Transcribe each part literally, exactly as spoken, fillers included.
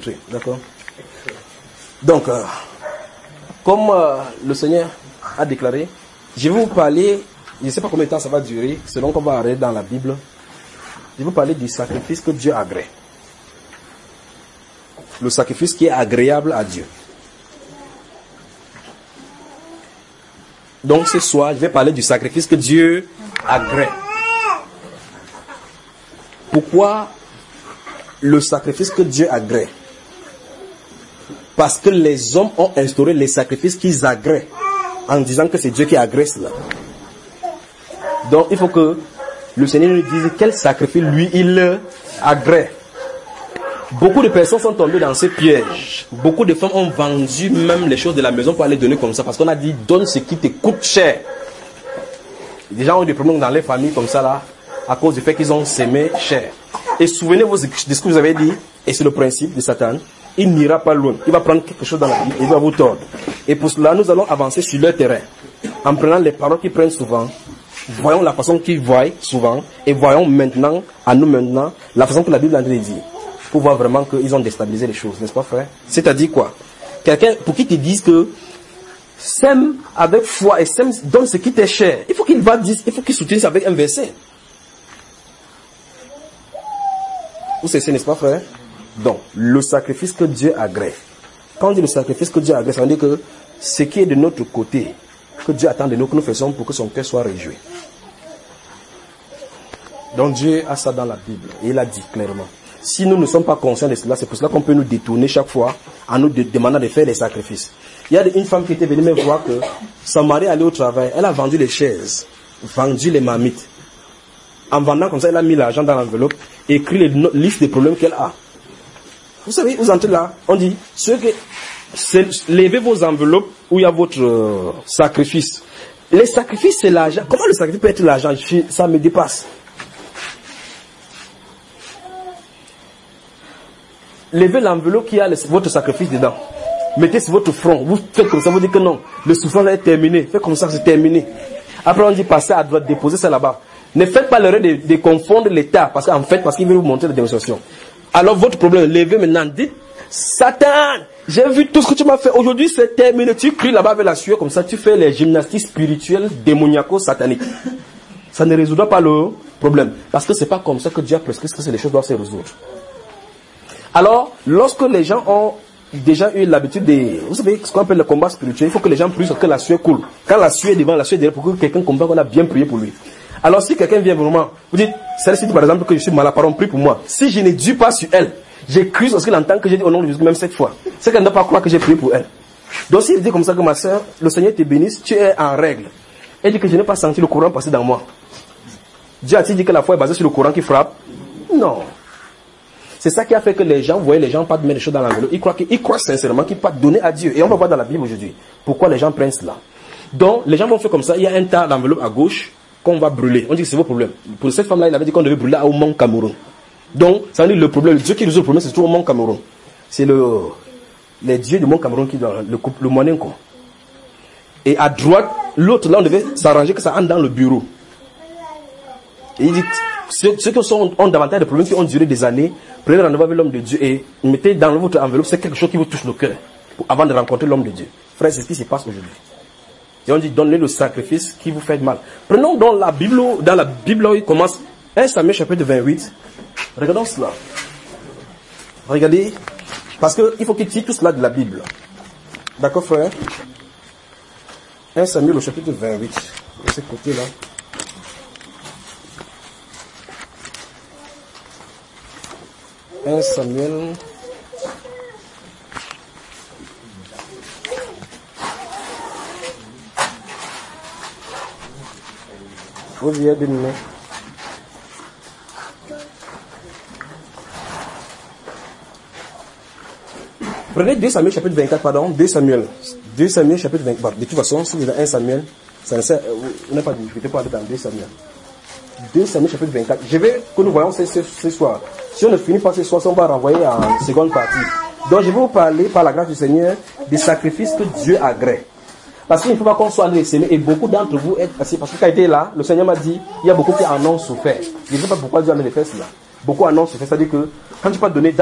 montrer, d'accord? Donc, euh, comme euh, le Seigneur a déclaré, je vais vous parler, je ne sais pas combien de temps ça va durer, selon qu'on va arrêter dans la Bible. Je vais vous parler du sacrifice que Dieu agrée. Le sacrifice qui est agréable à Dieu. Donc ce soir, je vais parler du sacrifice que Dieu agrée. Pourquoi le sacrifice que Dieu agrée? Parce que les hommes ont instauré les sacrifices qu'ils agréent en disant que c'est Dieu qui agrée cela. Donc il faut que le Seigneur nous dise quel sacrifice lui il agrée. Beaucoup de personnes sont tombées dans ces pièges. Beaucoup de femmes ont vendu même les choses de la maison pour aller donner comme ça. Parce qu'on a dit, donne ce qui te coûte cher. Les gens ont eu des problèmes dans les familles comme ça là, à cause du fait qu'ils ont sémé cher. Et souvenez-vous de ce que vous avez dit, et c'est le principe de Satan. Il n'ira pas loin. Il va prendre quelque chose dans la vie, il va vous tordre. Et pour cela, nous allons avancer sur leur terrain. En prenant les paroles qu'ils prennent souvent, voyons la façon qu'ils voient souvent, et voyons maintenant, à nous maintenant, la façon que la Bible a dit. Pour voir vraiment qu'ils ont déstabilisé les choses, n'est-ce pas frère? C'est-à-dire quoi? Quelqu'un, pour qui te dise que sème avec foi et sème donne ce qui t'est cher, il faut qu'il va dire, il faut qu'il soutienne ça avec un verset. Vous savez, n'est-ce pas frère? Donc, le sacrifice que Dieu agrée. Quand on dit le sacrifice que Dieu agrée, ça veut dire que ce qui est de notre côté, que Dieu attend de nous, que nous faisons pour que son cœur soit réjoui. Donc Dieu a ça dans la Bible, et il a dit clairement. Si nous ne sommes pas conscients de cela, c'est pour cela qu'on peut nous détourner chaque fois en nous de, demandant de faire des sacrifices. Il y a une femme qui était venue me voir que son mari allait au travail, elle a vendu les chaises, vendu les marmites. En vendant comme ça, elle a mis l'argent dans l'enveloppe et écrit les no- listes des problèmes qu'elle a. Vous savez, vous entrez là, on dit, ceux que, levez vos enveloppes où il y a votre euh, sacrifice. Les sacrifices, c'est l'argent. Comment le sacrifice peut être l'argent? Ça me dépasse. Levez l'enveloppe qui a le, votre sacrifice dedans. Mettez sur votre front. Vous faites comme ça, vous dites que non, le souffrance est terminé. Faites comme ça, c'est terminé. Après, on dit passez à droite, déposez ça là-bas. Ne faites pas l'erreur de, de confondre l'état, parce qu'en fait, parce qu'il veut vous montrer la démonstration. Alors, votre problème, levez maintenant, dites, Satan, j'ai vu tout ce que tu m'as fait. Aujourd'hui, c'est terminé. Tu cries là-bas avec la sueur, comme ça, tu fais les gymnastiques spirituelles démoniaco-sataniques. Ça ne résoudra pas le problème. Parce que c'est pas comme ça que Dieu a prescrit que les choses doivent se résoudre. Alors, lorsque les gens ont déjà eu l'habitude de... Vous savez ce qu'on appelle le combat spirituel, il faut que les gens prient sur que la sueur coule. Quand la sueur est devant, la sueur est derrière, pour que quelqu'un comprenne qu'on a bien prié pour lui. Alors, si quelqu'un vient vraiment, vous dites, celle-ci, par exemple, que je suis malade, pardon, prie pour moi. Si je ne dis pas sur elle, j'ai cru sur ce qu'elle entend que j'ai dit au nom de Jésus, même cette fois. C'est qu'elle ne doit pas croire que j'ai prié pour elle. Donc, si elle dit comme ça que ma soeur, le Seigneur te bénisse, tu es en règle. Elle dit que je n'ai pas senti le courant passer dans moi. Dieu a-t-il dit que la foi est basée sur le courant qui frappe? Non. C'est ça qui a fait que les gens, vous voyez, les gens pas de mettre les choses dans l'enveloppe. Ils croient, ils croient sincèrement qu'ils peuvent donner à Dieu. Et on va voir dans la Bible aujourd'hui pourquoi les gens prennent cela. Donc, les gens vont faire comme ça. Il y a un tas d'enveloppe à gauche qu'on va brûler. On dit que c'est vos problèmes. Pour cette femme-là, il avait dit qu'on devait brûler au Mont Cameroun. Donc, ça veut dire le problème. Dieu qui résout le problème, c'est toujours au Mont Cameroun. C'est le, les dieux du Mont Cameroun qui dans le couple, le Monenko. Et à droite, l'autre là, on devait s'arranger que ça entre dans le bureau. Et il dit, ceux, ceux qui sont, ont davantage de problèmes qui ont duré des années, prenez rendez-vous avec l'homme de Dieu et mettez dans votre enveloppe, c'est quelque chose qui vous touche le cœur, pour, avant de rencontrer l'homme de Dieu. Frère, c'est ce qui se passe aujourd'hui. Et on dit, donnez le sacrifice qui vous fait mal. Prenons dans la Bible, dans la Bible, il commence, un Samuel chapitre vingt-huit. Regardons cela. Regardez, parce qu'il faut qu'il tire tout cela de la Bible. D'accord, frère? un Samuel au chapitre vingt-huit. De ce côté-là. un Samuel. Vous venez de nous. Prenez deux Samuel chapitre vingt-quatre, pardon, deux Samuel. deux Samuel chapitre vingt-quatre. De toute façon, si vous avez un Samuel, ça ne sert, vous n'avez pas de difficulté pour aller dans deux Samuel. deux Samuel chapitre vingt-quatre. Je vais que nous voyons ce, ce, ce soir. Si on ne finit pas ce soir, on va renvoyer en seconde partie. Donc je vais vous parler par la grâce du Seigneur des sacrifices que Dieu agrée. Parce qu'il ne faut pas qu'on soit allé s'aimer et beaucoup d'entre vous êtes assis. Parce que quand il était là, le Seigneur m'a dit, il y a beaucoup qui en ont souffert. Je ne sais pas pourquoi Dieu a fait cela. Beaucoup en ont souffert. C'est-à-dire que quand tu peux donner,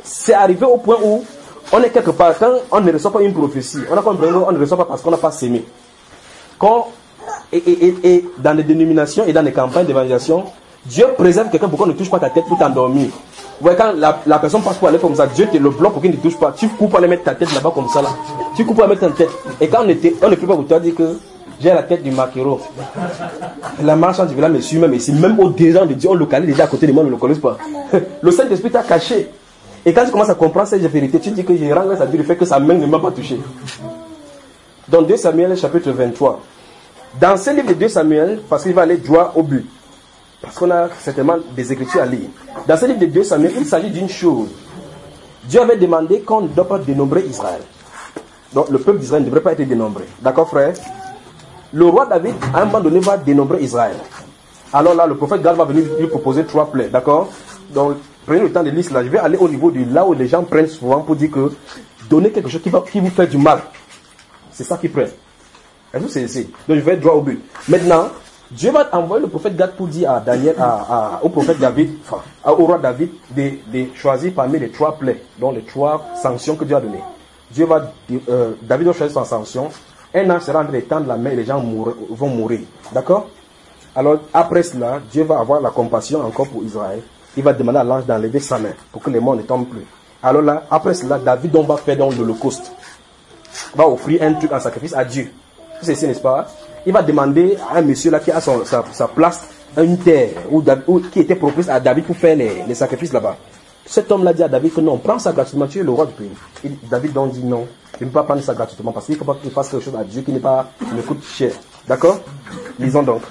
c'est arrivé au point où on est quelque part, quand on ne reçoit pas une prophétie, on a compris qu'on ne reçoit pas parce qu'on n'a pas sémé. Quand, et, et, et, et dans les dénominations et dans les campagnes d'évangélisation, Dieu préserve quelqu'un pour qu'on ne touche pas ta tête pour t'endormir. Vous voyez, quand la, la personne passe pour aller comme ça, Dieu te le bloque pour qu'il ne touche pas. Tu coupes pour aller mettre ta tête là-bas comme ça là. Tu coupes pour aller mettre ta tête. Et quand on était, on ne peut pas vous dire que j'ai la tête du maquereau. La marchande du village me suit même ici, même au-dedans de Dieu, on localise déjà à côté de moi, on ne le connaît pas. Le Saint-Esprit t'a caché. Et quand tu commences à comprendre cette vérité, tu dis que je rends grâce à Dieu le fait que sa main ne m'a pas touché. Dans deux Samuel chapitre vingt-trois. Dans ce livre de deux Samuel, parce qu'il va aller droit au but, parce qu'on a certainement des écritures à lire. Dans ce livre de deux Samuel, il s'agit d'une chose. Dieu avait demandé qu'on ne doit pas dénombrer Israël. Donc le peuple d'Israël ne devrait pas être dénombré. D'accord, frère? Le roi David, à un moment donné, va dénombrer Israël. Alors là, le prophète Gad va venir lui proposer trois plaies. D'accord? Donc, prenez le temps de lire cela. Je vais aller au niveau de là où les gens prennent souvent pour dire que donner quelque chose qui, va, qui vous fait du mal. C'est ça qu'ils prennent. Est-ce que c'est ici? Donc, je vais être droit au but. Maintenant, Dieu va envoyer le prophète Gad pour dire à Daniel, à, à, au prophète David, enfin, au roi David, de, de choisir parmi les trois plaies, donc les trois sanctions que Dieu a données. Dieu va, euh, David va choisir sa sanction. Un ange sera en train de tendre la main et les gens mourront, vont mourir. D'accord? Alors, après cela, Dieu va avoir la compassion encore pour Israël. Il va demander à l'ange d'enlever sa main pour que les morts ne tombent plus. Alors là, après cela, David on va faire dans l'Holocauste. Il va offrir un truc en sacrifice à Dieu. C'est ici, n'est-ce pas? Il va demander à un monsieur là qui a son, sa, sa place, une terre où, où, qui était propice à David pour faire les, les sacrifices là-bas. Cet homme-là dit à David que non, prends ça gratuitement, tu es le roi du pays. Et David donc dit non, je ne peux pas prendre ça gratuitement parce qu'il ne faut pas qu'il fasse quelque chose à Dieu qui n'est pas, qui me coûte cher. D'accord? Lisons donc.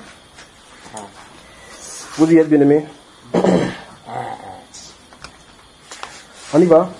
Vous y êtes bien aimés? On y va?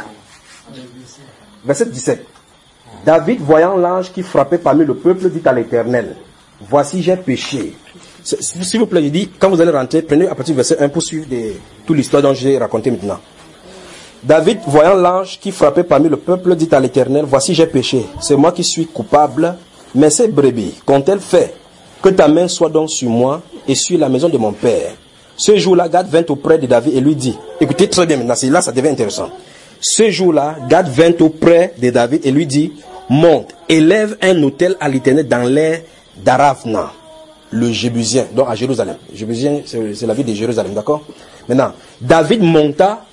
Verset dix-sept. David, voyant l'ange qui frappait parmi le peuple, dit à l'Éternel, voici j'ai péché. S'il vous plaît, je dis, quand vous allez rentrer, prenez à partir du verset un pour suivre des, toute l'histoire dont j'ai raconté maintenant. David, voyant l'ange qui frappait parmi le peuple, dit à l'Éternel, voici j'ai péché, c'est moi qui suis coupable, mais ces brebis, qu'ont-elles fait? Que ta main soit donc sur moi et sur la maison de mon père. Ce jour-là, Gad vint auprès de David et lui dit, écoutez très bien maintenant, là ça devient intéressant. Ce jour-là, Gad vint auprès de David et lui dit, monte, élève un autel à l'Éternel dans l'air d'Aravna, le Jébusien, donc à Jérusalem. Jébusien, c'est la ville de Jérusalem, d'accord? Maintenant, David monta,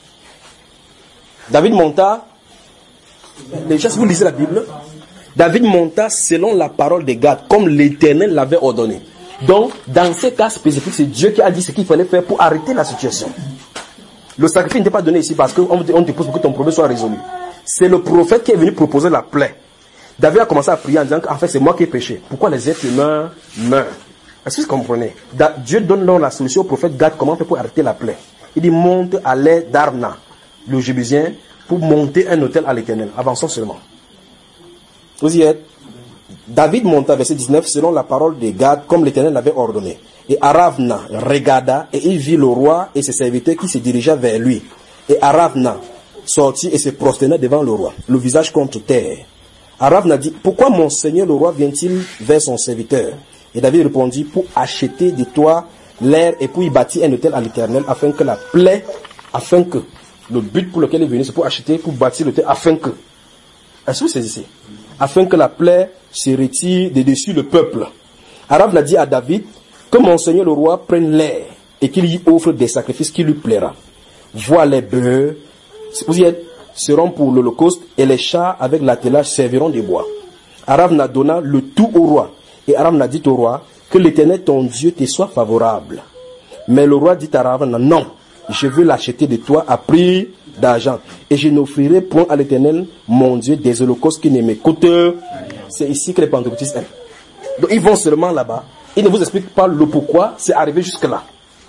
David monta, les gens, si vous lisez la Bible, David monta selon la parole de Gad, comme l'Éternel l'avait ordonné. Donc, dans ces cas spécifiques, c'est Dieu qui a dit ce qu'il fallait faire pour arrêter la situation. Le sacrifice n'était pas donné ici parce qu'on on te pose pour que ton problème soit résolu. C'est le prophète qui est venu proposer la plaie. David a commencé à prier en disant qu'en fait c'est moi qui ai péché. Pourquoi les êtres humains meurent? Est-ce que vous comprenez? Da- Dieu donne donc la solution au prophète Gad comment faire pour arrêter la plaie. Il dit monte à l'air d'Arna, le Jébusien, pour monter un autel à l'Éternel. Avançons seulement. Vous y êtes? David monta, verset dix-neuf, selon la parole de Gad, comme l'Éternel l'avait ordonné. Et Aravna regarda, et il vit le roi et ses serviteurs qui se dirigeaient vers lui. Et Aravna sortit et se prosternait devant le roi, le visage contre terre. Aravna dit, pourquoi mon seigneur le roi vient-il vers son serviteur? Et David répondit, pour acheter de toi l'air et pour y bâtir un autel à l'Éternel, afin que la plaie, afin que, le but pour lequel il est venu, c'est pour acheter, pour bâtir l'autel, afin que, est-ce que c'est ici? Afin que la plaie se retire de dessus le peuple. Aravna dit à David, que mon seigneur le roi prenne l'air et qu'il y offre des sacrifices qui lui plaira. Vois les bœufs, vous y êtes, seront pour l'Holocauste et les chats avec l'attelage serviront de bois. Aravna donna le tout au roi. Et Aravna dit au roi, que l'Éternel ton Dieu te soit favorable. Mais le roi dit à Aravna, non, je veux l'acheter de toi à prix d'argent. Et je n'offrirai point à l'Éternel, mon Dieu, des holocaustes qui ne me coûtent. C'est ici que les pentecôtistes aiment. Donc ils vont seulement là-bas. Ils ne vous expliquent pas le pourquoi c'est arrivé jusque-là.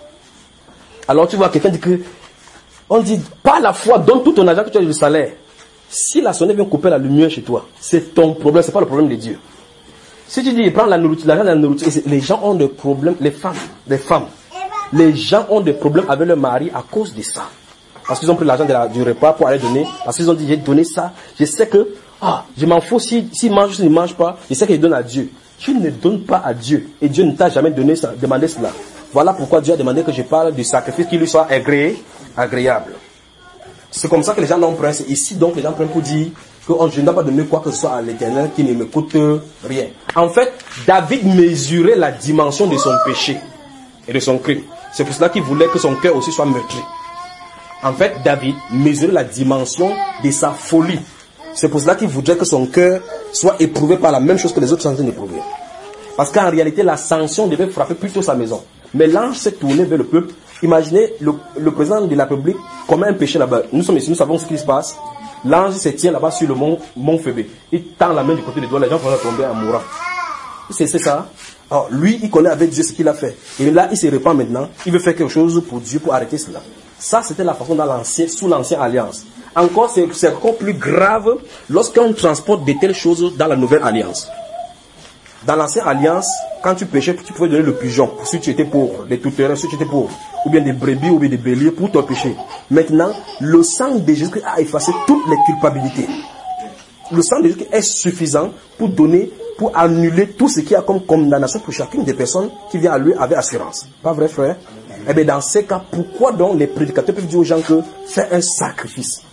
Alors tu vois, quelqu'un dit que, on dit, pas la foi, donne tout ton argent que tu as du salaire. Si la sonnerie vient couper la lumière chez toi, c'est ton problème, c'est pas le problème de Dieu. Si tu dis, prends la nourriture, l'argent de la nourriture, les gens ont des problèmes, les femmes, les femmes, les gens ont des problèmes avec leur mari à cause de ça. Parce qu'ils ont pris l'argent de la, du repas pour aller donner, parce qu'ils ont dit, j'ai donné ça, je sais que, ah, je m'en fous, s'ils si, si mangent ou s'ils ne mangent pas, je sais qu'ils donnent à Dieu. Tu ne donnes pas à Dieu, et Dieu ne t'a jamais donné ça, demandé cela. Voilà pourquoi Dieu a demandé que je parle du sacrifice qui lui soit agré, agréable. C'est comme ça que les gens n'en prennent. Ici, donc, les gens prennent pour dire que oh, je ne dois pas donner quoi que ce soit à l'Éternel qui ne me coûte rien. En fait, David mesurait la dimension de son péché et de son crime. C'est pour cela qu'il voulait que son cœur aussi soit meurtri. En fait, David mesurait la dimension de sa folie. C'est pour cela qu'il voudrait que son cœur soit éprouvé par la même chose que les autres sont en train d'éprouver. Parce qu'en réalité, la sanction devait frapper plutôt sa maison. Mais l'ange s'est tourné vers le peuple. Imaginez le, le président de la République commet un péché là-bas. Nous sommes ici, nous savons ce qui se passe. L'ange se tient là-bas sur le mont, mont Phébé. Il tend la main du côté des doigts, les gens vont tomber en mourant. C'est ça. Alors, lui, il connaît avec Dieu ce qu'il a fait. Et là, il se répand maintenant. Il veut faire quelque chose pour Dieu, pour arrêter cela. Ça, c'était la façon dans l'ancien, sous l'ancienne alliance. Encore, c'est encore plus grave lorsqu'on transporte de telles choses dans la nouvelle alliance. Dans l'ancienne alliance, quand tu péchais, tu pouvais donner le pigeon si tu étais pauvre, les tout-terrains si tu étais pauvre, ou bien des brebis ou bien des béliers pour ton péché. Maintenant, le sang de Jésus a effacé toutes les culpabilités. Le sang de Jésus est suffisant pour donner, pour annuler tout ce qu'il y a comme condamnation pour chacune des personnes qui vient à lui avec assurance. Pas vrai, frère? Eh bien, dans ces cas, pourquoi donc les prédicateurs peuvent dire aux gens que fais un sacrifice?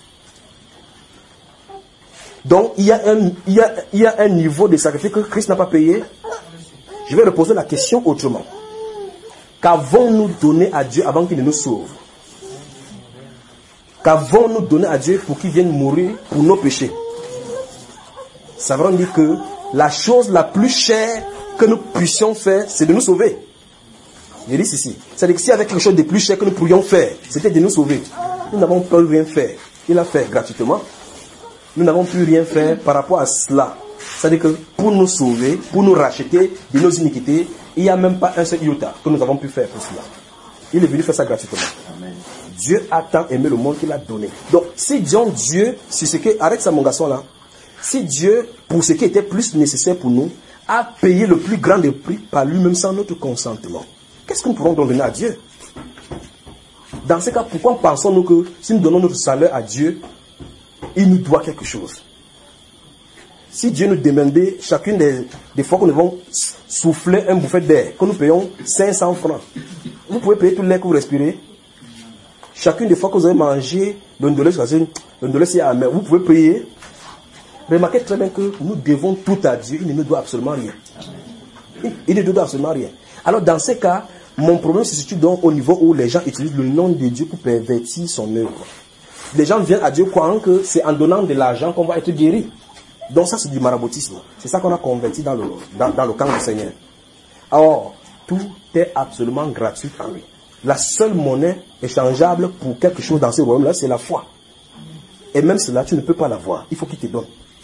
Donc, il y, a un, il, y a, il y a un niveau de sacrifice que Christ n'a pas payé. Je vais reposer la question autrement. Qu'avons-nous donné à Dieu avant qu'il ne nous sauve? Qu'avons-nous donné à Dieu pour qu'il vienne mourir pour nos péchés? Ça veut dire que la chose la plus chère que nous puissions faire, c'est de nous sauver. Je dis ceci. C'est-à-dire que s'il y avait quelque chose de plus cher que nous pourrions faire, c'était de nous sauver. Nous n'avons pas rien faire. Il a fait gratuitement. Nous n'avons pu rien faire par rapport à cela. C'est-à-dire que pour nous sauver, pour nous racheter de nos iniquités, il n'y a même pas un seul iota que nous avons pu faire pour cela. Il est venu faire ça gratuitement. Amen. Dieu a tant aimé le monde qu'il a donné. Donc, si disons Dieu, sur ce que, arrête ça mon garçon là, si Dieu, pour ce qui était plus nécessaire pour nous, a payé le plus grand des prix par lui-même sans notre consentement, qu'est-ce que nous pourrons donc donner à Dieu? Dans ce cas, pourquoi pensons-nous que si nous donnons notre salaire à Dieu, il nous doit quelque chose? Si Dieu nous demandait chacune des, des fois que nous devons souffler un bouffet d'air, que nous payons cinq cents francs, vous pouvez payer tout l'air que vous respirez. Chacune des fois que vous avez mangé l'ondolé, l'ondolé c'est amer, vous pouvez payer. Remarquez très bien que nous devons tout à Dieu, il ne nous doit absolument rien. Il, il ne nous doit absolument rien. Alors dans ces cas, mon problème se situe donc au niveau où les gens utilisent le nom de Dieu pour pervertir son œuvre. Les gens viennent à Dieu croyant que c'est en donnant de l'argent qu'on va être guéri. Donc ça c'est du maraboutisme. C'est ça qu'on a converti dans le, dans, dans le camp du Seigneur. Alors, tout est absolument gratuit en lui. La seule monnaie échangeable pour quelque chose dans ce royaume-là, c'est la foi. Et même cela, tu ne peux pas l'avoir. Il faut qu'il te donne.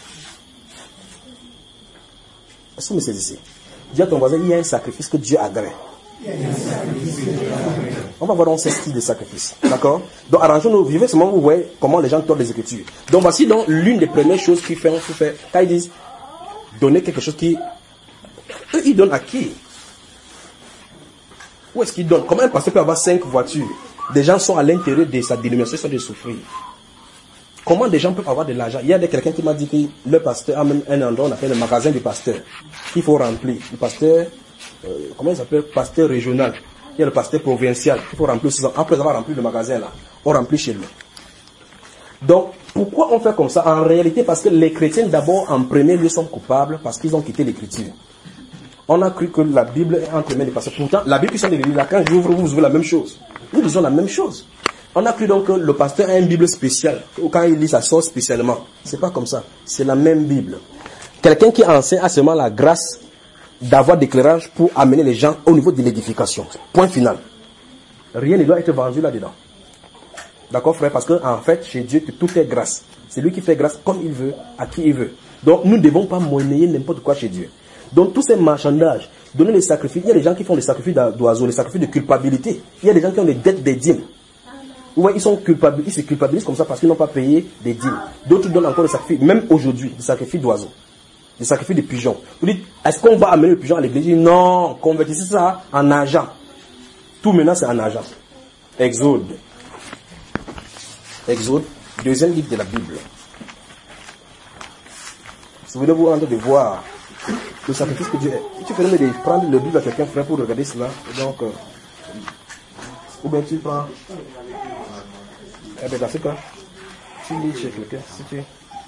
Est-ce que vous me saisissez? Dis à ton voisin, il y a un sacrifice que Dieu agrée. On va voir dans ce style de sacrifice. D'accord? Donc arrangeons-nous, vivez seulement, vous voyez comment les gens tournent les Écritures. Donc voici donc l'une des premières choses qu'ils font, quand ils disent donner quelque chose qui... Eux, ils donnent à qui? Où est-ce qu'ils donnent? Comment un pasteur peut avoir cinq voitures? Des gens sont à l'intérieur de sa dénomination, ils sont de souffrir. Comment des gens peuvent avoir de l'argent? Il y a quelqu'un qui m'a dit que le pasteur a même un endroit, on appelle le magasin du pasteur, qu'il faut remplir. Le pasteur, euh, comment il s'appelle? Pasteur régional. Il y a le pasteur provincial qu'il faut remplir. Après avoir rempli le magasin là, on remplit chez lui. Donc, pourquoi on fait comme ça? En réalité, parce que les chrétiens d'abord en premier lieu sont coupables parce qu'ils ont quitté l'écriture. On a cru que la Bible est entre les mains des pasteurs. Pourtant, la Bible qui sont des livres là, quand j'ouvre, vous ouvrez la même chose. Nous disons la même chose. On a cru donc que le pasteur a une Bible spéciale. Ou quand il lit, ça sort spécialement. C'est pas comme ça. C'est la même Bible. Quelqu'un qui enseigne a seulement la grâce d'avoir d'éclairage pour amener les gens au niveau de l'édification. Point final. Rien ne doit être vendu là-dedans. D'accord, frère? Parce qu'en fait, chez Dieu, tout est grâce. C'est lui qui fait grâce comme il veut, à qui il veut. Donc, nous ne devons pas monnayer n'importe quoi chez Dieu. Donc, tous ces marchandages, donner les sacrifices, il y a des gens qui font des sacrifices d'oiseaux, les sacrifices de culpabilité. Il y a des gens qui ont des dettes des dîmes. Ouais, ils sont culpables, ils se culpabilisent comme ça parce qu'ils n'ont pas payé des dîmes. D'autres donnent encore des sacrifices, même aujourd'hui, des sacrifices d'oiseaux, des sacrifices de pigeons. Vous dites, est-ce qu'on va amener le pigeon à l'église? Non, convertissez ça en argent. Tout maintenant c'est en argent. Exode. Exode, deuxième livre de la Bible. Souvenez-vous en train de voir le sacrifice que Dieu est. Tu peux de prendre le livre à quelqu'un, frère, pour regarder cela. Donc, euh, ou bien tu prends. Eh bien, dans ce cas, tu lis chez quelqu'un, si tu...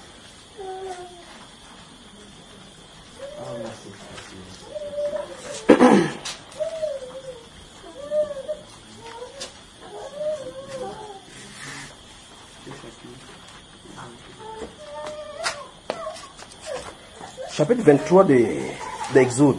Chapitre vingt-trois d'Exode.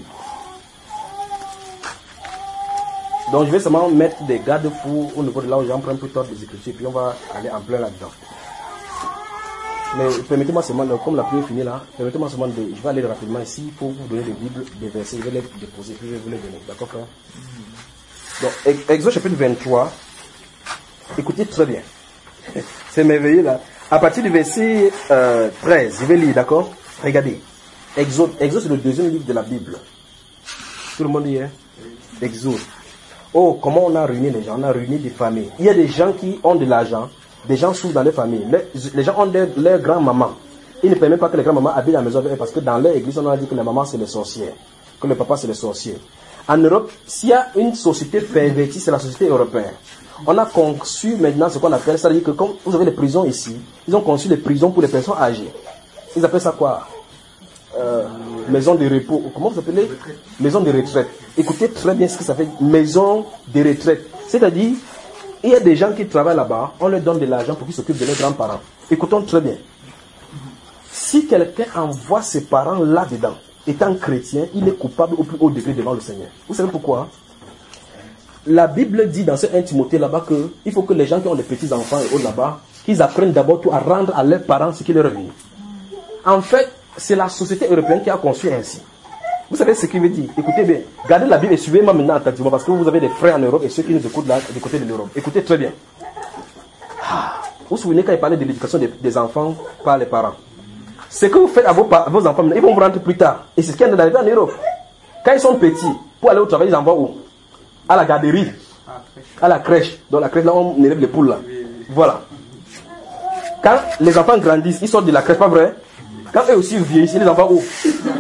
Donc je vais seulement mettre des garde-fous au niveau de là où j'en prends plus tard des écritures, puis on va aller en plein là-dedans. Mais permettez-moi seulement, comme la pluie est finie là, permettez-moi seulement de, je vais aller rapidement ici pour vous donner des Bibles, des versets, je vais les déposer, puis je vais vous les donner. D'accord, frère? Donc, Exode chapitre vingt-trois, écoutez très bien. C'est merveilleux là. À partir du verset euh, treize, je vais lire, d'accord? Regardez. Exode, Exode c'est le deuxième livre de la Bible. Tout le monde y est? Exode. Oh, comment on a ruiné les gens? On a ruiné des familles. Il y a des gens qui ont de l'argent, des gens souffrent dans leur famille. Les, les gens ont leur, leur grand-maman. Ils ne permettent pas que les grand-mamans habitent à la maison avec eux parce que dans leur église, on a dit que la maman c'est les sorcières, que le papa c'est les sorciers. En Europe, s'il y a une société pervertie, c'est la société européenne. On a conçu maintenant ce qu'on appelle, c'est-à-dire que comme vous avez les prisons ici, ils ont conçu les prisons pour les personnes âgées. Ils appellent ça quoi? Euh, maison de repos, comment vous appelez? Maison de retraite. Écoutez très bien ce que ça fait, maison de retraite. C'est-à-dire, il y a des gens qui travaillent là-bas, on leur donne de l'argent pour qu'ils s'occupent de leurs grands-parents. Écoutons très bien. Si quelqu'un envoie ses parents là-dedans, étant chrétien, il est coupable au plus haut degré devant le Seigneur. Vous savez pourquoi? La Bible dit dans ce un Timothée là-bas qu'il faut que les gens qui ont des petits-enfants et autres là-bas, qu'ils apprennent d'abord tout à rendre à leurs parents ce qui leur est revenu. En fait, c'est la société européenne qui a conçu ainsi. Vous savez ce qu'il veut dire? Écoutez bien. Gardez la Bible et suivez-moi maintenant attentivement parce que vous avez des frères en Europe et ceux qui nous écoutent là, du côté de l'Europe. Écoutez très bien. Ah, vous vous souvenez quand il parlait de l'éducation des, des enfants par les parents? Ce que vous faites à vos, à vos enfants, ils vont vous rentrer plus tard. Et c'est ce qui est arrivé en Europe. Quand ils sont petits, pour aller au travail, ils envoient où? À la garderie. À la crèche. Dans la crèche, là, on élève les poules là. Voilà. Quand les enfants grandissent, ils sortent de la crèche, pas vrai? Quand eux aussi vieillissent, ils les envoient où?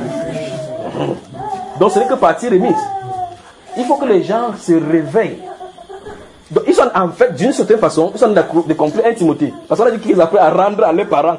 Donc ce n'est que partie remise. Il faut que les gens se réveillent. Donc ils sont en fait, d'une certaine façon, ils sont de complet intimité. Parce qu'on a dit qu'ils apprennent à rendre à leurs parents.